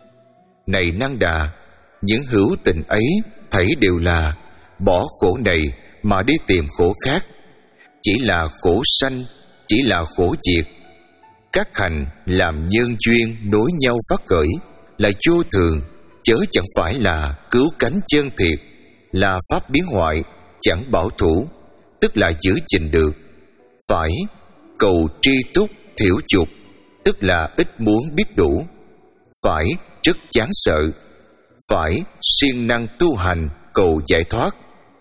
Này Nang Đà, những hữu tình ấy thấy đều là bỏ khổ này mà đi tìm khổ khác, chỉ là khổ sanh, chỉ là khổ diệt. Các hành làm nhân duyên nối nhau phát khởi là vô thường, chớ chẳng phải là cứu cánh chân thiệt, là pháp biến hoại, chẳng bảo thủ, tức là giữ gìn được. Phải cầu tri túc thiểu dục, tức là ít muốn biết đủ. Phải rất chán sợ. Phải siêng năng tu hành cầu giải thoát.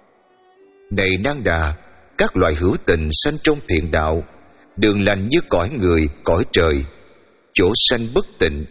Này Nang Đà, các loại hữu tình sanh trong thiện đạo, đường lành như cõi người, cõi trời, chỗ sanh bất tịnh,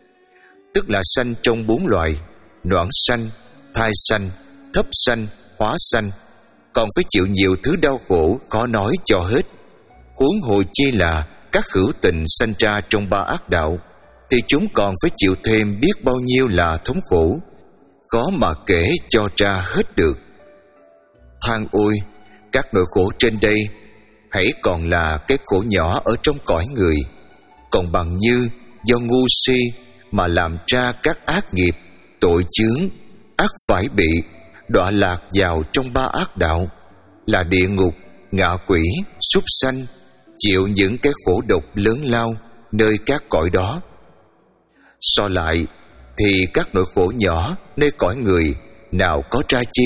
tức là sanh trong bốn loài: noãn sanh, thai sanh, thấp sanh, hóa sanh, còn phải chịu nhiều thứ đau khổ khó nói cho hết. Huống hồ chi là các hữu tình sanh ra trong ba ác đạo, thì chúng còn phải chịu thêm biết bao nhiêu là thống khổ, khó mà kể cho ra hết được. Than ôi, các nỗi khổ trên đây hãy còn là cái khổ nhỏ ở trong cõi người, còn bằng như do ngu si mà làm ra các ác nghiệp, tội chướng, ác phải bị đọa lạc vào trong ba ác đạo là địa ngục, ngạ quỷ, súc sanh, chịu những cái khổ độc lớn lao nơi các cõi đó. So lại thì các nỗi khổ nhỏ nơi cõi người nào có tra chi.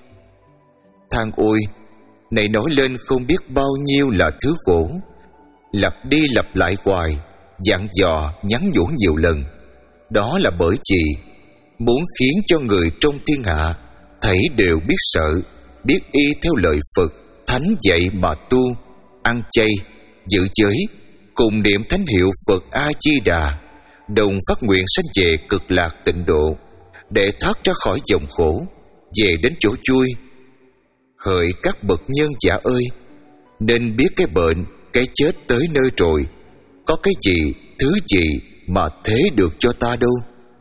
Than ôi, này nói lên không biết bao nhiêu là thứ khổ, lặp đi lặp lại hoài, dặn dò nhắn nhủ nhiều lần. Đó là bởi vì muốn khiến cho người trong thiên hạ thảy đều biết sợ, biết y theo lời Phật Thánh dạy mà tu, ăn chay, giữ giới, cùng niệm thánh hiệu Phật A Di Đà, đồng phát nguyện sanh về cực lạc tịnh độ, để thoát ra khỏi dòng khổ, về đến chỗ vui. Hỡi các bậc nhân giả ơi, nên biết cái bệnh, cái chết tới nơi rồi, có cái gì, thứ gì mà thế được cho ta đâu.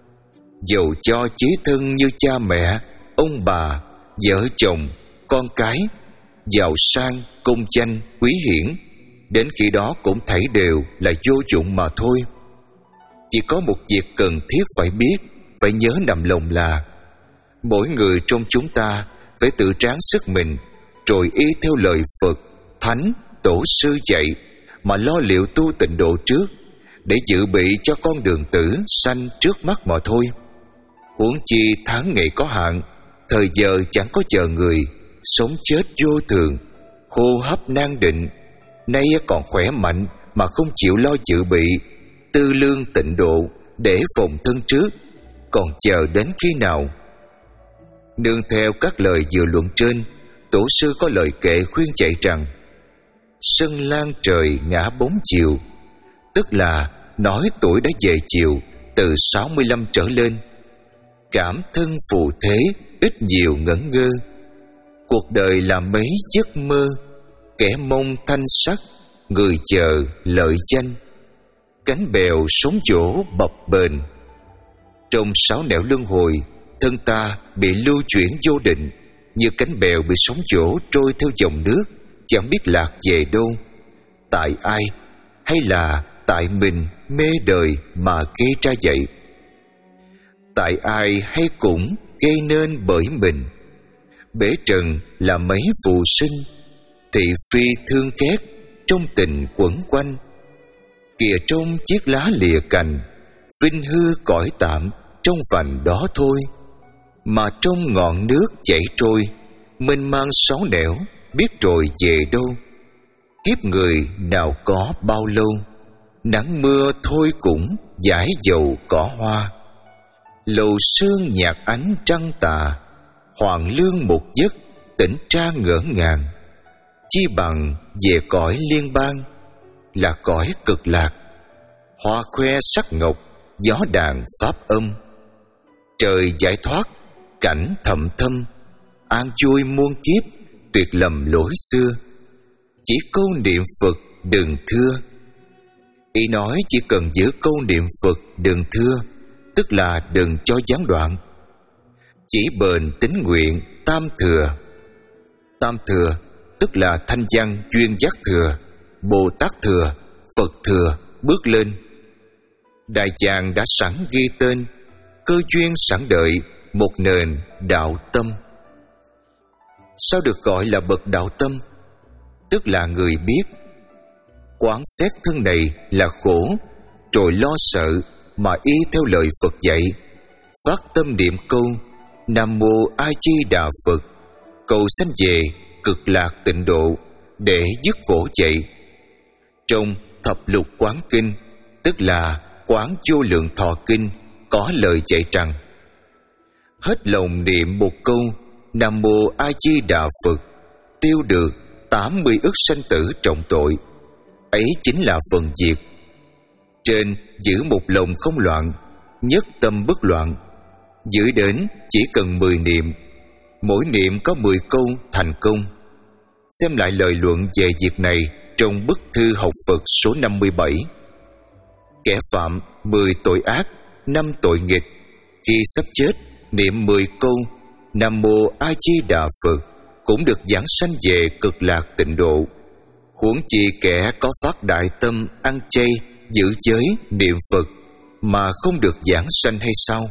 Dầu cho chí thân như cha mẹ, ông bà, vợ chồng, con cái, giàu sang, công danh, quý hiển, đến khi đó cũng thảy đều là vô dụng mà thôi. Chỉ có một việc cần thiết phải biết, phải nhớ nằm lòng là mỗi người trong chúng ta phải tự tráng sức mình, rồi y theo lời Phật, Thánh, Tổ sư dạy mà lo liệu tu tịnh độ trước, để dự bị cho con đường tử sanh trước mắt mà thôi. Huống chi tháng ngày có hạn, thời giờ chẳng có chờ người, sống chết vô thường, hô hấp nan định, nay còn khỏe mạnh mà không chịu lo dự bị tư lương tịnh độ để phòng thân trước, còn chờ đến khi nào? Nương theo các lời vừa luận trên, tổ sư có lời kệ khuyên dạy rằng: sân lan trời ngã bóng chiều, tức là nói tuổi đã về chiều từ sáu mươi lăm trở lên. Cảm thân phù thế ít nhiều ngẩn ngơ, cuộc đời là mấy giấc mơ, kẻ mong thanh sắc, người chờ lợi danh. Cánh bèo sống dỗ bập bềnh, trong sáu nẻo luân hồi, thân ta bị lưu chuyển vô định, như cánh bèo bị sóng dỗ trôi theo dòng nước, chẳng biết lạc về đâu. Tại ai hay là tại mình mê đời mà gây ra vậy? Tại ai hay cũng gây nên bởi mình. Bể trần là mấy phù sinh, thị phi thương ghét trong tình quẩn quanh. Kìa trong chiếc lá lìa cành, vinh hư cõi tạm trong vành đó thôi. Mà trong ngọn nước chảy trôi, mênh mang sáu nẻo, biết rồi về đâu. Kiếp người nào có bao lâu, nắng mưa thôi cũng dải dầu cỏ hoa. Lầu sương nhạt ánh trăng tà, hoàng lương một giấc tỉnh tra ngỡ ngàng. Chi bằng về cõi liên bang, là cõi cực lạc, hoa khoe sắc ngọc, gió đàn pháp âm. Trời giải thoát, cảnh thầm thâm, an vui muôn kiếp, tuyệt lầm lỗi xưa. Chỉ câu niệm Phật đừng thưa. Ý nói chỉ cần giữ câu niệm Phật đừng thưa, tức là đừng cho gián đoạn. Chỉ bền tín nguyện tam thừa. Tam thừa tức là thanh văn duyên giác thừa, Bồ Tát thừa, Phật thừa bước lên. Đại tràng đã sẵn ghi tên, cơ duyên sẵn đợi một nền đạo tâm. Sao được gọi là bậc đạo tâm? Tức là người biết quán xét thân này là khổ, rồi lo sợ mà y theo lời Phật dạy, phát tâm niệm câu Nam Mô A Di Đà Phật, cầu sanh về cực lạc tịnh độ để dứt khổ chạy. Trong thập lục quán kinh, tức là quán vô lượng thọ kinh, có lời dạy rằng: hết lòng niệm một câu Nam Mô A Di Đà Phật, tiêu được tám mươi ức sanh tử trọng tội. Ấy chính là phần diệt. Trên giữ một lòng không loạn, nhất tâm bất loạn, giữ đến chỉ cần mười niệm, mỗi niệm có mười câu thành công. Xem lại lời luận về việc này trong bức thư học Phật số năm mươi bảy. Kẻ phạm mười tội ác, năm tội nghịch, khi sắp chết niệm mười câu Nam Mô A Di Đà Phật cũng được giảng sanh về cực lạc tịnh độ. Huống chi kẻ có phát đại tâm ăn chay, giữ giới, niệm Phật mà không được giảng sanh hay sao?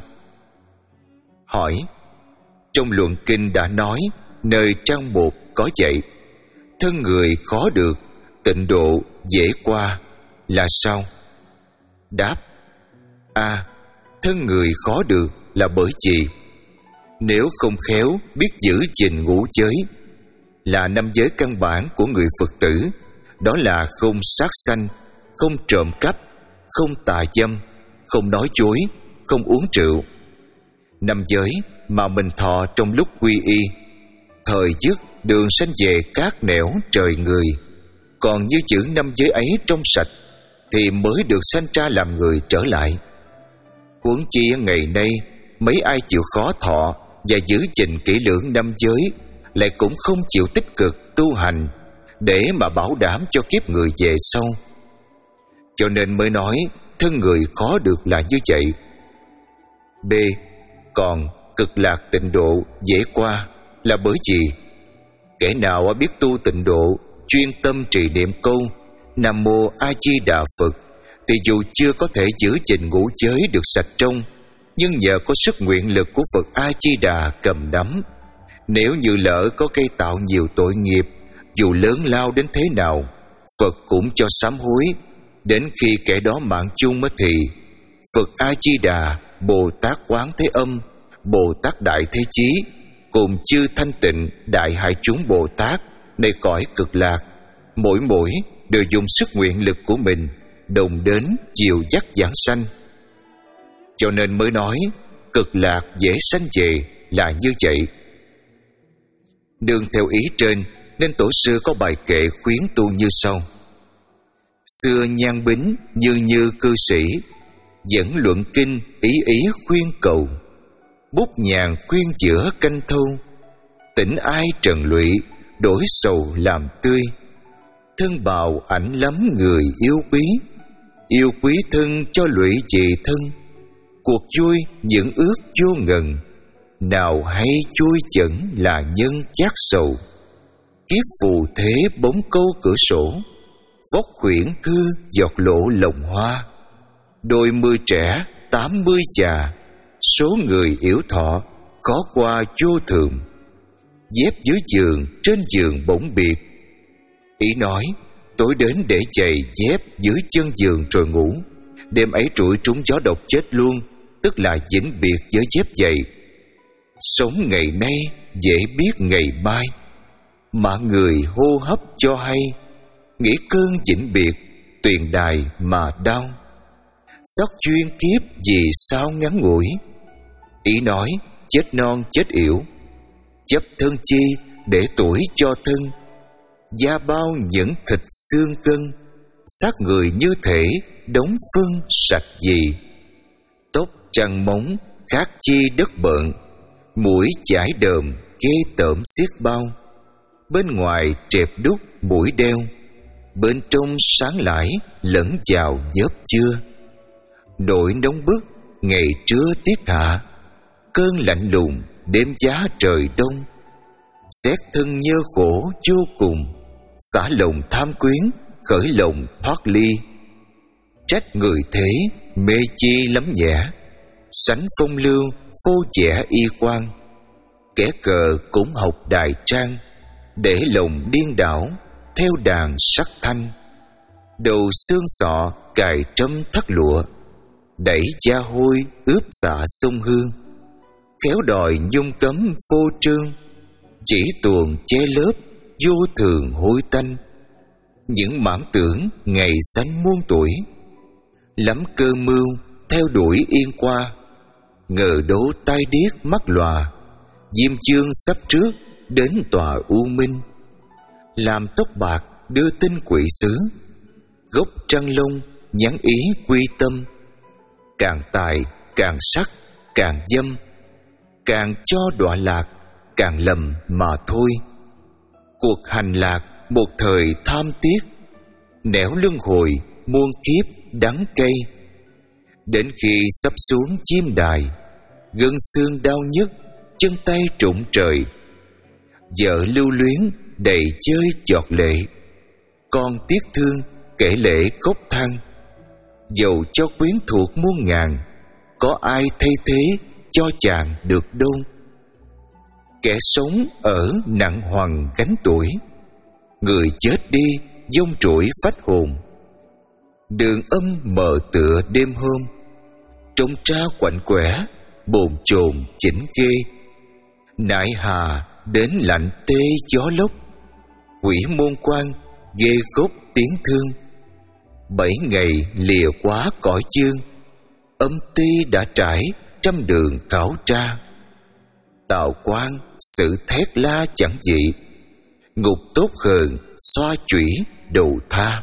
Hỏi: trong luận kinh đã nói nơi trang một có dạy thân người khó được, tịnh độ dễ qua là sao? Đáp: A. Thân người khó được là bởi vì nếu không khéo biết giữ gìn ngũ giới, là năm giới căn bản của người Phật tử, đó là không sát sanh, không trộm cắp, không tà dâm, không nói dối, không uống rượu. Năm giới mà mình thọ trong lúc quy y, thời dứt đường sanh về cát nẻo trời người. Còn như giữ năm giới ấy trong sạch thì mới được sanh ra làm người trở lại. Huống chi ngày nay mấy ai chịu khó thọ và giữ gìn kỹ lưỡng năm giới, lại cũng không chịu tích cực tu hành để mà bảo đảm cho kiếp người về sau. Cho nên mới nói thân người khó được là như vậy. B. Còn cực lạc tịnh độ dễ qua là bởi vì kẻ nào biết tu tịnh độ, chuyên tâm trì niệm câu Nam Mô A Di Đà Phật, thì dù chưa có thể giữ gìn ngũ giới được sạch trong, nhưng nhờ có sức nguyện lực của Phật A Di Đà cầm nắm, nếu như lỡ có cây tạo nhiều tội nghiệp, dù lớn lao đến thế nào, Phật cũng cho sám hối. Đến khi kẻ đó mạng chung mới thì Phật A Di Đà, Bồ Tát Quán Thế Âm, Bồ Tát Đại Thế Chí cùng chư thanh tịnh đại hải chúng Bồ Tát nơi cõi cực lạc, mỗi mỗi đều dùng sức nguyện lực của mình đồng đến dìu dắt giảng sanh. Cho nên mới nói cực lạc dễ sanh về là như vậy. Nương theo ý trên nên tổ sư có bài kệ khuyến tu như sau: xưa nhan bính như như cư sĩ, dẫn luận kinh ý ý khuyên cầu, bút nhàn khuyên giữa canh thâu, tỉnh ai trần lụy đổi sầu làm tươi. Thân bào ảnh lắm người yêu quý, yêu quý thân cho lụy vì thân. Cuộc vui những ước vô ngần, nào hay chui chẩn là nhân chát sầu. Kiếp phù thế bóng câu cửa sổ, vóc khuyển cư giọt lộ lồng hoa. Đôi mươi trẻ tám mươi già, số người yếu thọ khó qua vô thường. Dép dưới giường trên giường bỗng biệt, ý nói tối đến để giày dép dưới chân giường rồi ngủ. Đêm ấy trụi trúng gió độc chết luôn, tức là vĩnh biệt với dép giày. Sống ngày nay dễ biết ngày mai, mà người hô hấp cho hay. Nghĩ cơn vĩnh biệt tuyền đài mà đau, xót duyên kiếp vì sao ngắn ngủi. Ý nói chết non chết yểu, chấp thân chi để tuổi cho thân. Da bao những thịt xương cân, xác người như thể đống phân sạch gì. Tóc trăng móng khác chi đất bợn, mũi chải đờm ghê tởm xiết bao. Bên ngoài trẹp đúc mũi đeo, bên trong sáng lải lẫn vào nhớp chưa. Nỗi nóng bức ngày trưa tiết hạ, cơn lạnh lùng đêm giá trời đông. Xét thân nhơ khổ vô cùng, xả lòng tham quyến khởi lòng thoát ly. Trách người thế mê chi lắm nhẹ, sánh phong lưu vô vẻ y quan. Kẻ cờ cũng học đài trang, để lòng điên đảo theo đàn sắc thanh. Đầu xương sọ cài trâm thắt lụa, đẩy da hôi ướp xạ sông Hương. Khéo đòi nhung cấm phô trương, chỉ tuồng che lớp vô thường hôi tanh. Những mãn tưởng ngày xanh muôn tuổi, lắm cơ mưu theo đuổi yên qua. Ngờ đố tai điếc mắt lòa, diêm chương sắp trước đến tòa u minh. Làm tóc bạc đưa tin quỷ sứ, gốc trăng lông nhắn ý quy tâm. Càng tài càng sắc càng dâm, càng cho đọa lạc càng lầm mà thôi. Cuộc hành lạc một thời tham tiếc, nẻo luân hồi muôn kiếp đắng cay. Đến khi sắp xuống chim đài, gân xương đau nhức, chân tay trụng trời. Vợ lưu luyến đầy chơi giọt lệ, con tiếc thương kể lệ khóc than. Dầu cho quyến thuộc muôn ngàn, có ai thay thế cho chàng được đâu. Kẻ sống ở nặng hoằng gánh tuổi, người chết đi vong trụi phách hồn. Đường âm mờ tựa đêm hôm, trông tra quạnh quẻ, bồn chồn chỉnh ghê. Nại hà đến lạnh tê gió lốc, quỷ môn quan ghê gốc tiếng thương. Bảy ngày lìa quá cõi chương, âm ti đã trải trăm đường khảo tra. Tào quan sự thét la chẳng dị, ngục tốt hơn xoa chủy đầu tha.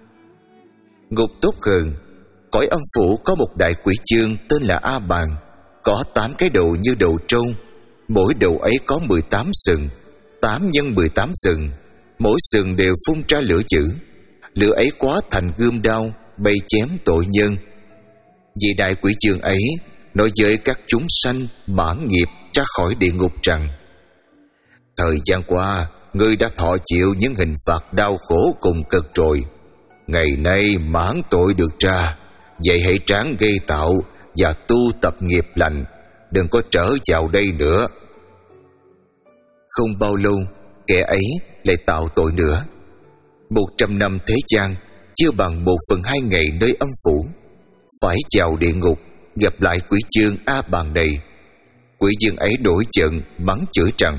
Ngục tốt hơn, cõi âm phủ có một đại quỷ chương tên là A Bàn, có tám cái đầu như đầu trâu, mỗi đầu ấy có mười tám sừng, tám nhân mười tám sừng, mỗi sừng đều phun ra lửa dữ. Lửa ấy quá thành gươm đao bay chém tội nhân. Vị đại quỷ chương ấy nói với các chúng sanh mãn nghiệp ra khỏi địa ngục rằng: thời gian qua, ngươi đã thọ chịu những hình phạt đau khổ cùng cực rồi. Ngày nay mãn tội được ra, vậy hãy tráng gây tạo và tu tập nghiệp lành, đừng có trở vào đây nữa. Không bao lâu, kẻ ấy lại tạo tội nữa. Một trăm năm thế gian chưa bằng một phần hai ngày nơi âm phủ, phải vào địa ngục gặp lại quỷ chương A Bàn này. Quỷ dương ấy nổi giận mắng chửi rằng: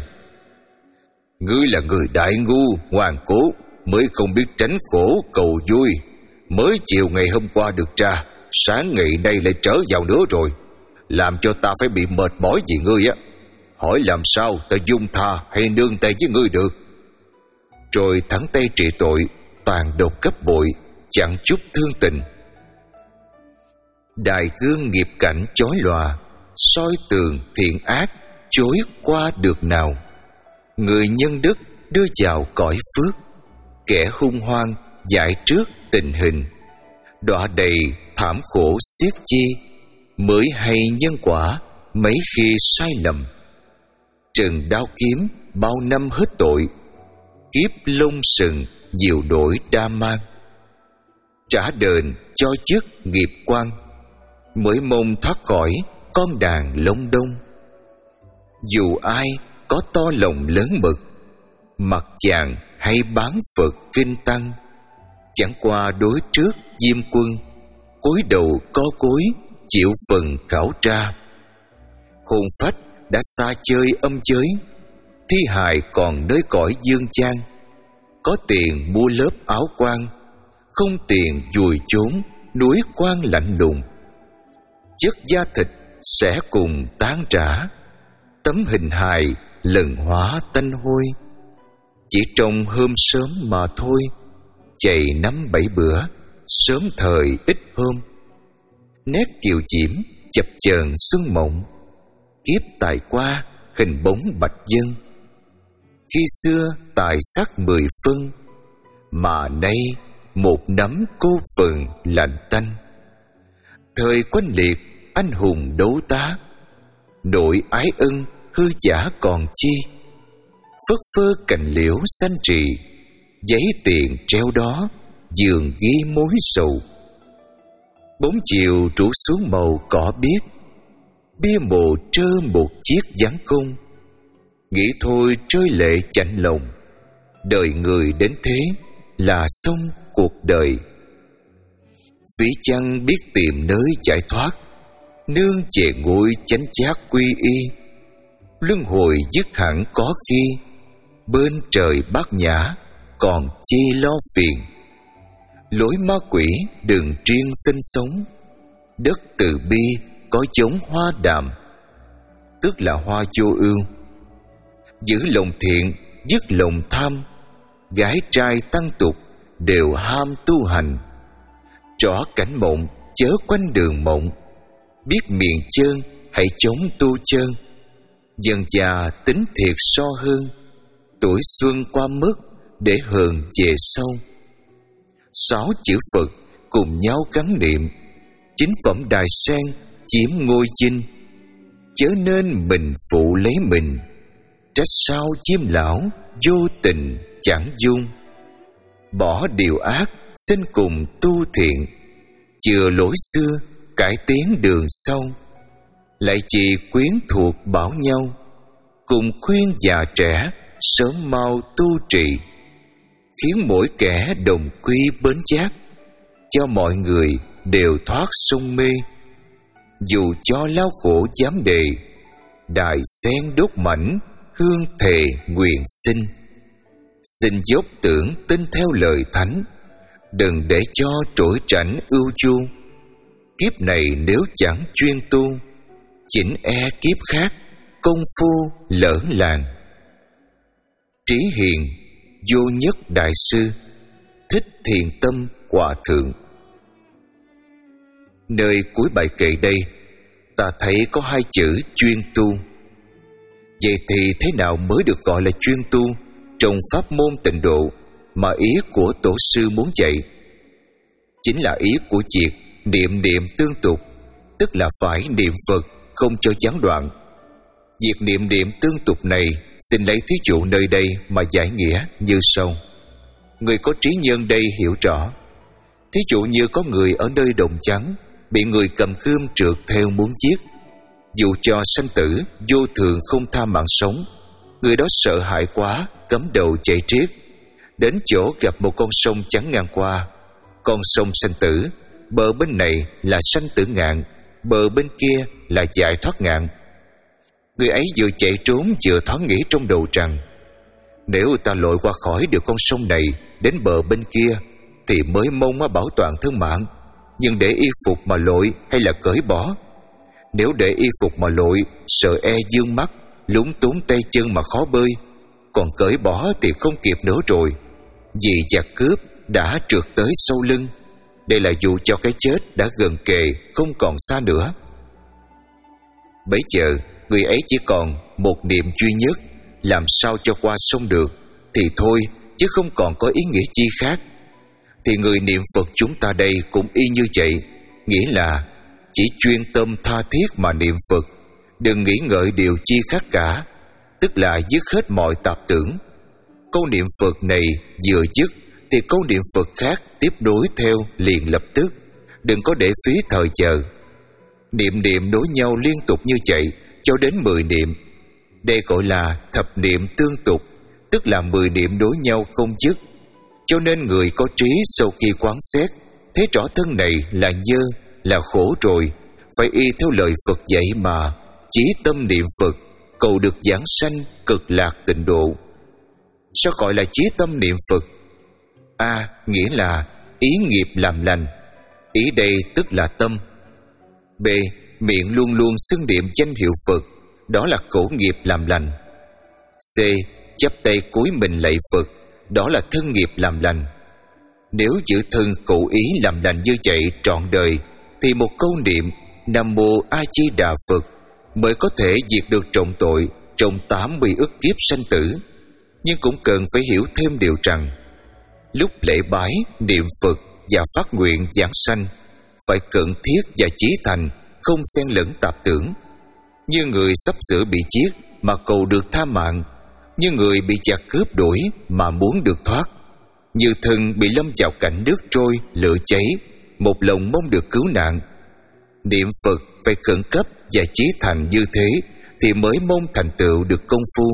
ngươi là người đại ngu ngoan cố, mới không biết tránh khổ cầu vui. Mới chiều ngày hôm qua được ra, sáng ngày nay lại trở vào nữa rồi, làm cho ta phải bị mệt mỏi vì ngươi á. Hỏi làm sao ta dung tha hay nương tay với ngươi được? Rồi thẳng tay trị tội, toàn đột cấp bội, chẳng chút thương tình. Đài gương nghiệp cảnh chói lòa, soi tường thiện ác chối qua được nào. Người nhân đức đưa vào cõi phước, kẻ hung hoang giải trước tình hình. Đọa đầy thảm khổ xiết chi, mới hay nhân quả mấy khi sai lầm. Trần đao kiếm bao năm hết tội, kiếp lông sừng diều đổi đa mang. Trả đền cho chức nghiệp quan, mới mong thoát khỏi con đàn lông đông. Dù ai có to lòng lớn mực, mặc chàng hay bán Phật kinh tăng, chẳng qua đối trước diêm quân, cúi đầu có cúi chịu phần khảo tra. Hồn phách đã xa chơi âm giới, thi hài còn nơi cõi dương gian. Có tiền mua lớp áo quan, không tiền vùi chốn núi quan lạnh lùng. Chất da thịt sẽ cùng tan rã, tấm hình hài lần hóa tanh hôi. Chỉ trong hôm sớm mà thôi, chày năm bảy bữa, sớm thời ít hôm. Nét kiều diễm chập chờn xuân mộng, kiếp tài qua hình bóng bạch dân. Khi xưa tài sắc mười phân, mà nay một nắm cô phần lạnh tanh. Thời quân liệt anh hùng đấu tá, nội ái ân hư giả còn chi. Phất phơ cành liễu xanh trì, giấy tiền treo đó giường ghi mối sầu. Bốn chiều rủ xuống màu cỏ biếc, bia mộ trơ một chiếc vắng không. Nghĩ thôi trơi lệ chạnh lòng, đời người đến thế là xong cuộc đời. Phí chăng biết tìm nơi giải thoát, nương về ngôi chánh giác quy y. Luân hồi dứt hẳn có khi, bên trời bát nhã còn chi lo phiền. Lối ma quỷ đừng riêng sinh sống, đất từ bi có giống hoa đàm, tức là hoa vô ưu. Giữ lòng thiện, dứt lòng tham, gái trai tăng tục đều ham tu hành. Rõ cảnh mộng, chớ quanh đường mộng, biết miệng chơn, hãy chống tu chơn. Dần già tính thiệt so hơn, tuổi xuân qua mức để hờn về sau. Sáu chữ Phật cùng nhau gắn niệm, chính phẩm đài sen chiếm ngôi chinh. Chớ nên mình phụ lấy mình, trách sao chiêm lão vô tình chẳng dung. Bỏ điều ác xin cùng tu thiện, chừa lỗi xưa cải tiến đường sau. Lại chỉ quyến thuộc bảo nhau, cùng khuyên già trẻ sớm mau tu trì. Khiến mỗi kẻ đồng quy bến giác, cho mọi người đều thoát sông mê. Dù cho lao khổ dám đề, đài sen đốt mảnh hương thề nguyện xin. Xin dốc tưởng tin theo lời thánh, đừng để cho trỗi trảnh ưu du. Kiếp này nếu chẳng chuyên tu, chỉnh e kiếp khác công phu lỡ làng. Trí hiền vô nhất đại sư, Thích Thiền Tâm Hòa Thượng. Nơi cuối bài kệ đây, ta thấy có hai chữ chuyên tu. Vậy thì thế nào mới được gọi là chuyên tu trong pháp môn tịnh độ mà ý của tổ sư muốn dạy? Chính là ý của việc niệm niệm tương tục, tức là phải niệm Phật không cho gián đoạn. Việc niệm niệm tương tục này xin lấy thí dụ nơi đây mà giải nghĩa như sau. Người có trí nhân đây hiểu rõ. Thí dụ như có người ở nơi đồng trắng bị người cầm gươm trượt theo muốn giết. Dù cho sanh tử vô thường không tha mạng sống, người đó sợ hãi quá, cắm đầu chạy triết. Đến chỗ gặp một con sông chắn ngang qua. Con sông sanh tử, bờ bên này là sanh tử ngạn, bờ bên kia là giải thoát ngạn. Người ấy vừa chạy trốn vừa thoáng nghĩ trong đầu rằng, nếu ta lội qua khỏi được con sông này đến bờ bên kia thì mới mong bảo toàn thân mạng. Nhưng để y phục mà lội hay là cởi bỏ? Nếu để y phục mà lội, sợ e dương mắt, lúng túng tay chân mà khó bơi. Còn cởi bỏ thì không kịp nữa rồi, vì giặc cướp đã trượt tới sau lưng. Đây là dù cho cái chết đã gần kề, không còn xa nữa. Bấy giờ người ấy chỉ còn một niệm duy nhất, làm sao cho qua sông được thì thôi, chứ không còn có ý nghĩa chi khác. Thì người niệm Phật chúng ta đây cũng y như vậy, nghĩa là chỉ chuyên tâm tha thiết mà niệm Phật, đừng nghĩ ngợi điều chi khác cả, tức là dứt hết mọi tạp tưởng. Câu niệm Phật này vừa dứt thì câu niệm Phật khác tiếp nối theo liền lập tức, đừng có để phí thời giờ. Niệm niệm nối nhau liên tục như vậy cho đến mười niệm. Đây gọi là thập niệm tương tục, tức là mười niệm nối nhau không dứt. Cho nên người có trí sau khi quán xét, thấy rõ thân này là nhơ, là khổ rồi, phải y theo lời Phật dạy mà chí tâm niệm Phật, cầu được giảng sanh cực lạc tịnh độ. Sao gọi là chí tâm niệm Phật? A. Nghĩa là ý nghiệp làm lành. Ý đây tức là tâm. B. Miệng luôn luôn xưng niệm danh hiệu Phật, đó là khẩu nghiệp làm lành. C. Chắp tay cúi mình lạy Phật, đó là thân nghiệp làm lành. Nếu giữ thân cụ ý làm lành như vậy trọn đời, thì một câu niệm Nam Mô A Di Đà Phật mới có thể diệt được trọng tội trong tám mươi ức kiếp sanh tử. Nhưng cũng cần phải hiểu thêm điều rằng, lúc lễ bái, niệm Phật và phát nguyện giảng sanh phải cẩn thiết và chí thành, không xen lẫn tạp tưởng. Như người sắp sửa bị giết mà cầu được tha mạng, như người bị giặc cướp đuổi mà muốn được thoát, như thân bị lâm vào cảnh nước trôi lửa cháy, một lòng mong được cứu nạn. Niệm Phật phải khẩn cấp và chí thành như thế thì mới mong thành tựu được công phu.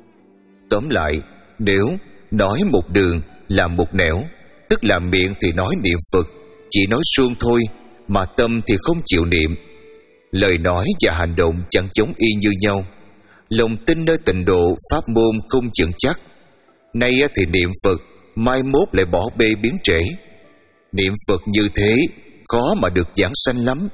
Tóm lại, nếu nói một đường làm một nẻo, tức là miệng thì nói niệm Phật, chỉ nói suông thôi, mà tâm thì không chịu niệm. Lời nói và hành động chẳng giống y như nhau. Lòng tin nơi tịnh độ pháp môn không vững chắc. Nay thì niệm Phật, mai mốt lại bỏ bê biến trễ. Niệm Phật như thế khó mà được giảng sanh lắm.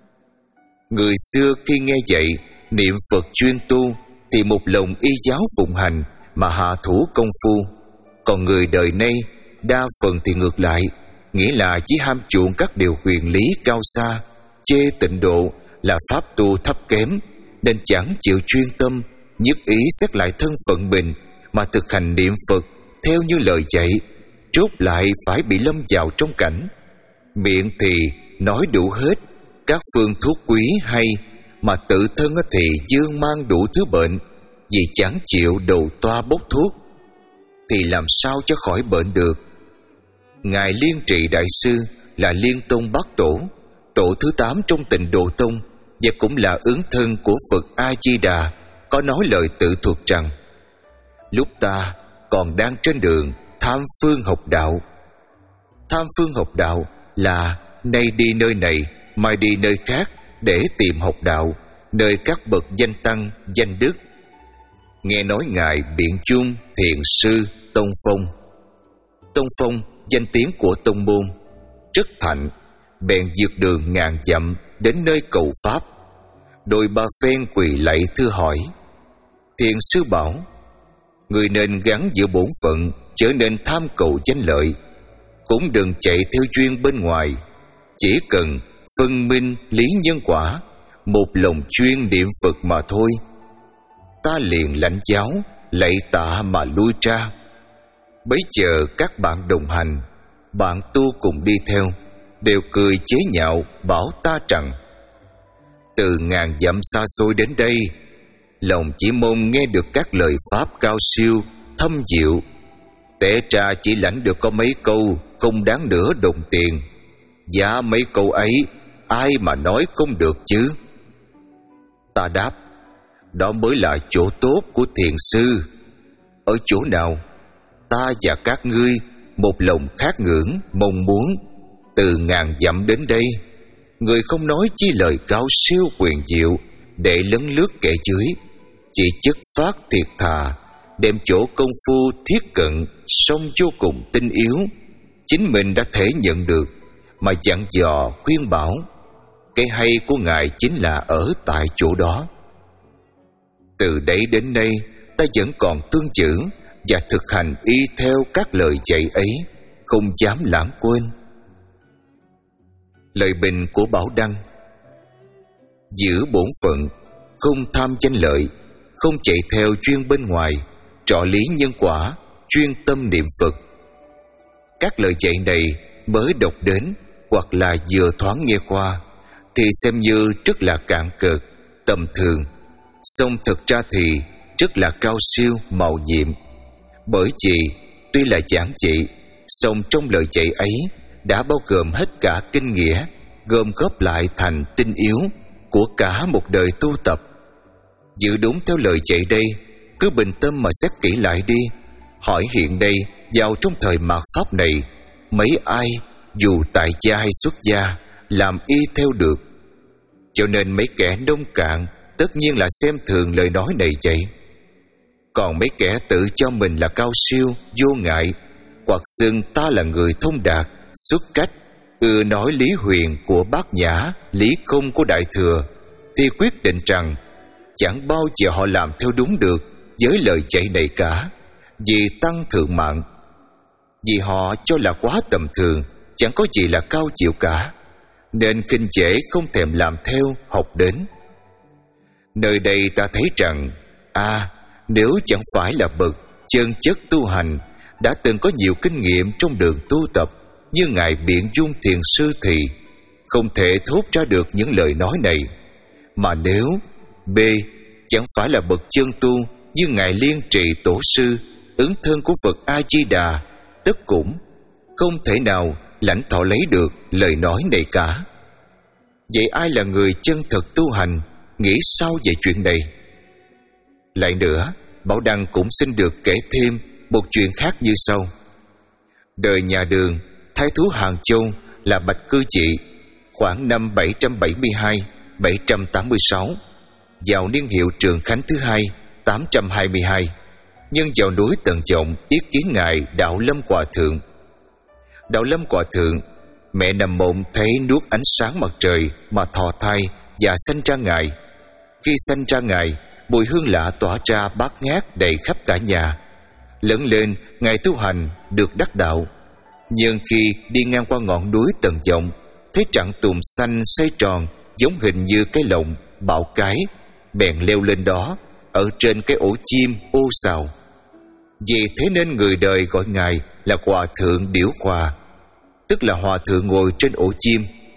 Người xưa khi nghe vậy niệm Phật chuyên tu thì một lòng y giáo phụng hành mà hạ thủ công phu. Còn người đời nay đa phần thì ngược lại, nghĩa là chỉ ham chuộng các điều huyền lý cao xa, chê tịnh độ là pháp tu thấp kém, nên chẳng chịu chuyên tâm nhất ý xét lại thân phận mình mà thực hành niệm Phật theo như lời dạy, chốt lại phải bị lâm vào trong cảnh. Miệng thì nói đủ hết, các phương thuốc quý hay, mà tự thân thì dương mang đủ thứ bệnh, vì chẳng chịu đầu toa bốc thuốc, thì làm sao cho khỏi bệnh được. Ngài Liên Trì Đại Sư là Liên Tông Bát Tổ, tổ thứ tám trong Tịnh Độ Tông, và cũng là ứng thân của Phật A-di-đà, có nói lời tự thuật rằng: lúc ta còn đang trên đường tham phương học đạo. Tham phương học đạo là nay đi nơi này, mai đi nơi khác để tìm học đạo, nơi các bậc danh tăng, danh đức. Nghe nói Ngài Biện Chung, Thiện Sư, Tông Phong. Tông Phong danh tiếng của tông môn rất thạnh, bèn vượt đường ngàn dặm đến nơi cầu pháp. Đôi ba phen quỳ lạy thưa hỏi: Thiện Sư bảo, người nên gắn giữa bổn phận, chớ nên tham cầu danh lợi, cũng đừng chạy theo duyên bên ngoài, chỉ cần phân minh lý nhân quả, một lòng chuyên niệm Phật mà thôi. Ta liền lãnh giáo, lạy tạ mà lui ra. Bấy giờ các bạn đồng hành, bạn tu cùng đi theo, đều cười chế nhạo bảo ta rằng: từ ngàn dặm xa xôi đến đây, lòng chỉ mong nghe được các lời pháp cao siêu, thâm diệu. Té ra chỉ lãnh được có mấy câu, không đáng nửa đồng tiền. Giá mấy câu ấy, ai mà nói không được chứ? Ta đáp: đó mới là chỗ tốt của Thiền Sư. Ở chỗ nào? Ta và các ngươi một lòng khát ngưỡng, mong muốn, từ ngàn dặm đến đây. Người không nói chi lời cao siêu quyền diệu để lấn lướt kẻ dưới, chỉ chất phát thiệt thà, đem chỗ công phu thiết cận, song vô cùng tinh yếu, chính mình đã thể nhận được, mà dặn dò khuyên bảo. Cái hay của Ngài chính là ở tại chỗ đó. Từ đấy đến nay, ta vẫn còn tương giữ và thực hành y theo các lời dạy ấy, không dám lãng quên. Lời bình của Bảo Đăng: giữ bổn phận, không tham danh lợi, không chạy theo chuyên bên ngoài, trọ lý nhân quả, chuyên tâm niệm Phật. Các lời dạy này mới đọc đến hoặc là vừa thoáng nghe qua thì xem như rất là cạn cợt, tầm thường, song thực ra thì rất là cao siêu, màu nhiệm. Bởi vì tuy là giản dị, song trong lời dạy ấy đã bao gồm hết cả kinh nghĩa, gom góp lại thành tinh yếu của cả một đời tu tập. Giữ đúng theo lời dạy đây, cứ bình tâm mà xét kỹ lại đi. Hỏi hiện đây, vào trong thời mạt pháp này, mấy ai dù tại gia hay xuất gia làm y theo được? Cho nên mấy kẻ nông cạn tất nhiên là xem thường lời nói này vậy. Còn mấy kẻ tự cho mình là cao siêu, vô ngại, hoặc xưng ta là người thông đạt, xuất cách, ưa nói lý huyền của Bát Nhã, lý không của Đại Thừa, thì quyết định rằng chẳng bao giờ họ làm theo đúng được với lời dạy này cả, vì tăng thượng mạng. Vì họ cho là quá tầm thường, chẳng có gì là cao chịu cả, nên khinh dễ không thèm làm theo, học đến. Nơi đây ta thấy rằng, à, nếu chẳng phải là bậc chân chất tu hành, đã từng có nhiều kinh nghiệm trong đường tu tập như Ngài Biện Dung Thiền Sư thì không thể thốt ra được những lời nói này. Mà nếu B chẳng phải là bậc chân tu như Ngài Liên Trì Tổ Sư, ứng thân của Phật A-di-đà, tất cũng không thể nào lãnh thọ lấy được lời nói này cả. Vậy ai là người chân thật tu hành, nghĩ sao về chuyện này? Lại nữa, Bảo Đăng cũng xin được kể thêm một chuyện khác như sau. Đời nhà Đường, thái thú Hàng Châu là Bạch Cư Trị, khoảng năm bảy trăm bảy mươi hai đến bảy trăm tám mươi sáu, vào niên hiệu Trường Khánh thứ hai, tám trăm hai mươi hai, nhân vào núi Tần Trọng yết kiến Ngài Đạo Lâm Hòa Thượng. Đạo Lâm Hòa Thượng, mẹ nằm mộng thấy nuốt ánh sáng mặt trời mà thọ thai và sanh ra Ngài. Khi sanh ra Ngài, mùi hương lạ tỏa ra bát ngát đầy khắp cả nhà. Lớn lên, Ngài tu hành được đắc đạo. Nhưng khi đi ngang qua ngọn núi Tần Trọng, thấy trặng tùng xanh xoay tròn giống hình như cái lồng bạo cái, bèn leo lên đó, ở trên cái ổ chim ô sào. Vì thế nên người đời gọi Ngài là Hòa Thượng Điểu Hòa, tức là hòa thượng ngồi trên ổ chim.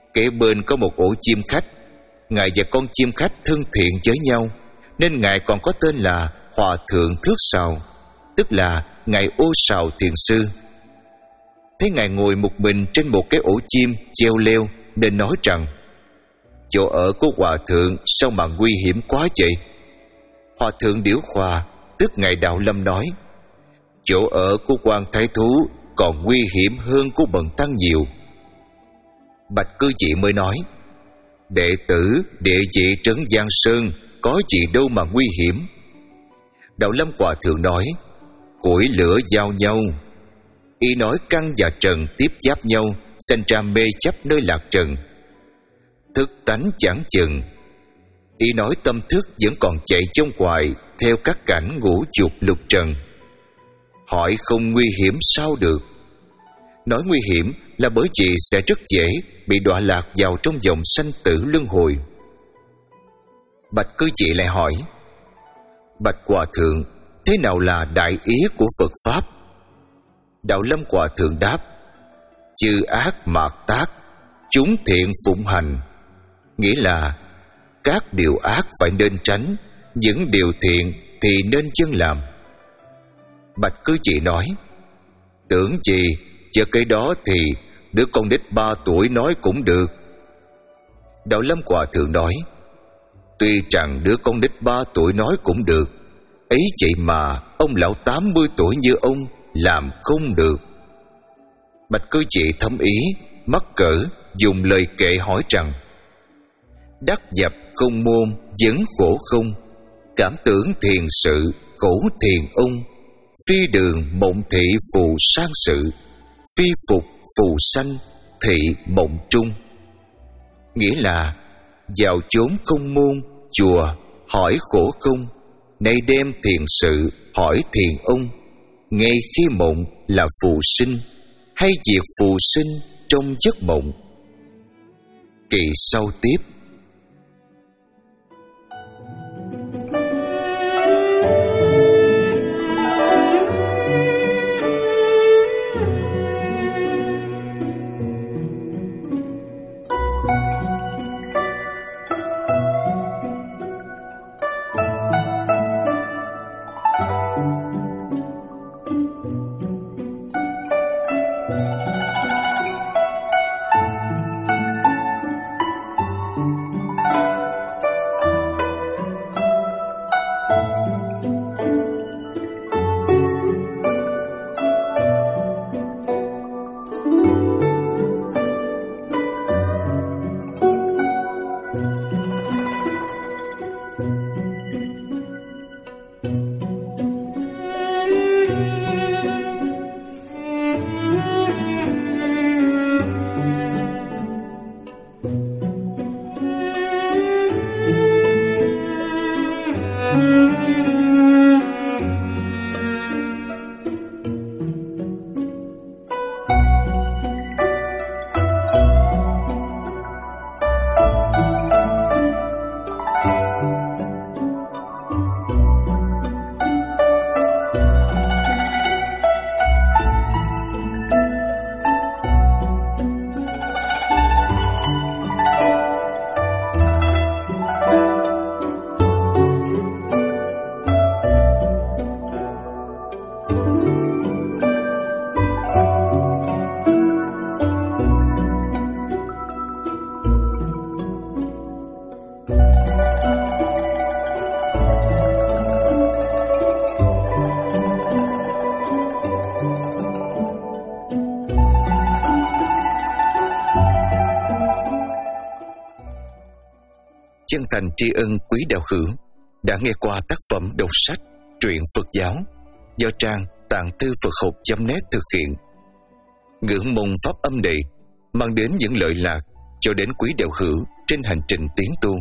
Kế bên có một ổ chim khách. Ngài và con chim khách thân thiện với nhau, nên Ngài còn có tên là Hòa Thượng Thước Sào, tức là Ngài Ô Sào Thiền Sư. Thấy Ngài ngồi một mình trên một cái ổ chim treo leo, nên nói rằng: chỗ ở của Hòa Thượng sao mà nguy hiểm quá vậy? Hòa Thượng Điểu Hòa, tức Ngài Đạo Lâm, nói: chỗ ở của quan thái thú còn nguy hiểm hơn của bần tăng nhiều. Bạch Cư Dị mới nói: đệ tử địa vị trấn Giang Sơn có gì đâu mà nguy hiểm. Đạo Lâm Hòa Thượng nói: củi lửa giao nhau. Ý nói căn và trần tiếp giáp nhau, sinh ra mê chấp nơi lạc trần. Thức tánh chẳng chừng. Ý nói tâm thức vẫn còn chạy trong hoài theo các cảnh ngũ dục lục trần. Hỏi không nguy hiểm sao được? Nói nguy hiểm là bởi vì sẽ rất dễ bị đọa lạc vào trong vòng sanh tử luân hồi. Bạch Cư Dị lại hỏi: bạch Hòa Thượng, thế nào là đại ý của Phật Pháp? Đạo Lâm Hòa Thượng đáp: chư ác mạt tác, chúng thiện phụng hành. Nghĩa là các điều ác phải nên tránh, những điều thiện thì nên dân làm. Bạch Cư Dị nói: tưởng gì, chờ cái đó thì đứa con nít ba tuổi nói cũng được. Đạo Lâm Hòa Thượng nói: tuy rằng đứa con nít ba tuổi nói cũng được, ấy vậy mà ông lão tám mươi tuổi như ông làm không được. Bạch Cư Dị thấm ý, mắc cỡ, dùng lời kệ hỏi rằng: đắc nhập không môn vấn khổ không, cảm tưởng thiền sự khổ thiền ông, phi đường mộng thị phù sang sự, phi phục phù sanh thị mộng trung. Nghĩa là vào chốn không môn chùa hỏi khổ không, nay đem thiền sự hỏi thiền ông, ngay khi mộng là phù sinh, hay việc phù sinh trong giấc mộng. Kỳ sau tiếp. Chân thành tri ân quý đạo hữu đã nghe qua tác phẩm đọc sách truyện Phật giáo do trang tạng thư Phật học chấm net thực hiện. Ngưỡng mong pháp âm này mang đến những lợi lạc cho đến quý đạo hữu trên hành trình tiến tu.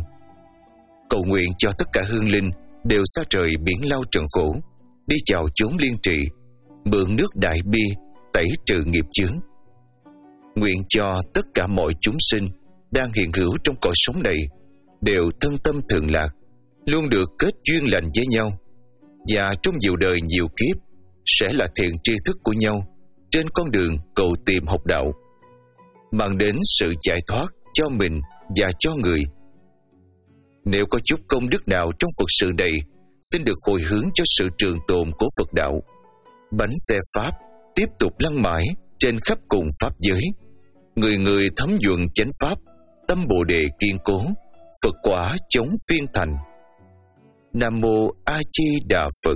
Cầu nguyện cho tất cả hương linh đều xa rời biển lao trần khổ, đi vào chốn liên trì, mượn nước đại bi tẩy trừ nghiệp chướng. Nguyện cho tất cả mọi chúng sinh đang hiện hữu trong cõi sống này đều thân tâm thường lạc, luôn được kết duyên lành với nhau, và trong nhiều đời nhiều kiếp sẽ là thiện tri thức của nhau trên con đường cầu tìm học đạo, mang đến sự giải thoát cho mình và cho người. Nếu có chút công đức nào trong Phật sự này, xin được hồi hướng cho sự trường tồn của Phật đạo. Bánh xe Pháp tiếp tục lăn mãi trên khắp cùng Pháp giới. Người người thấm nhuận chánh Pháp, tâm Bồ Đề kiên cố, Phật quả chống phiên thành. Nam Mô A Di Đà Phật.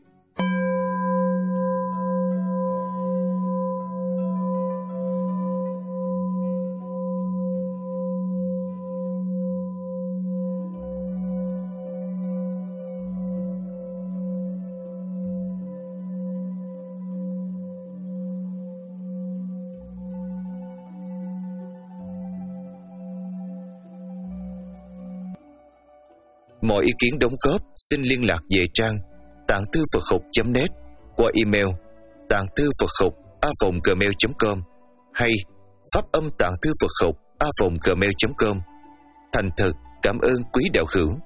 Mọi ý kiến đóng góp xin liên lạc về trang tạng thư Phật học chấm net qua email tạng thư Phật học a vòng gmail chấm com hay pháp âm tạng thư Phật học a vòng gmail chấm com. Thành thật cảm ơn quý đạo hữu.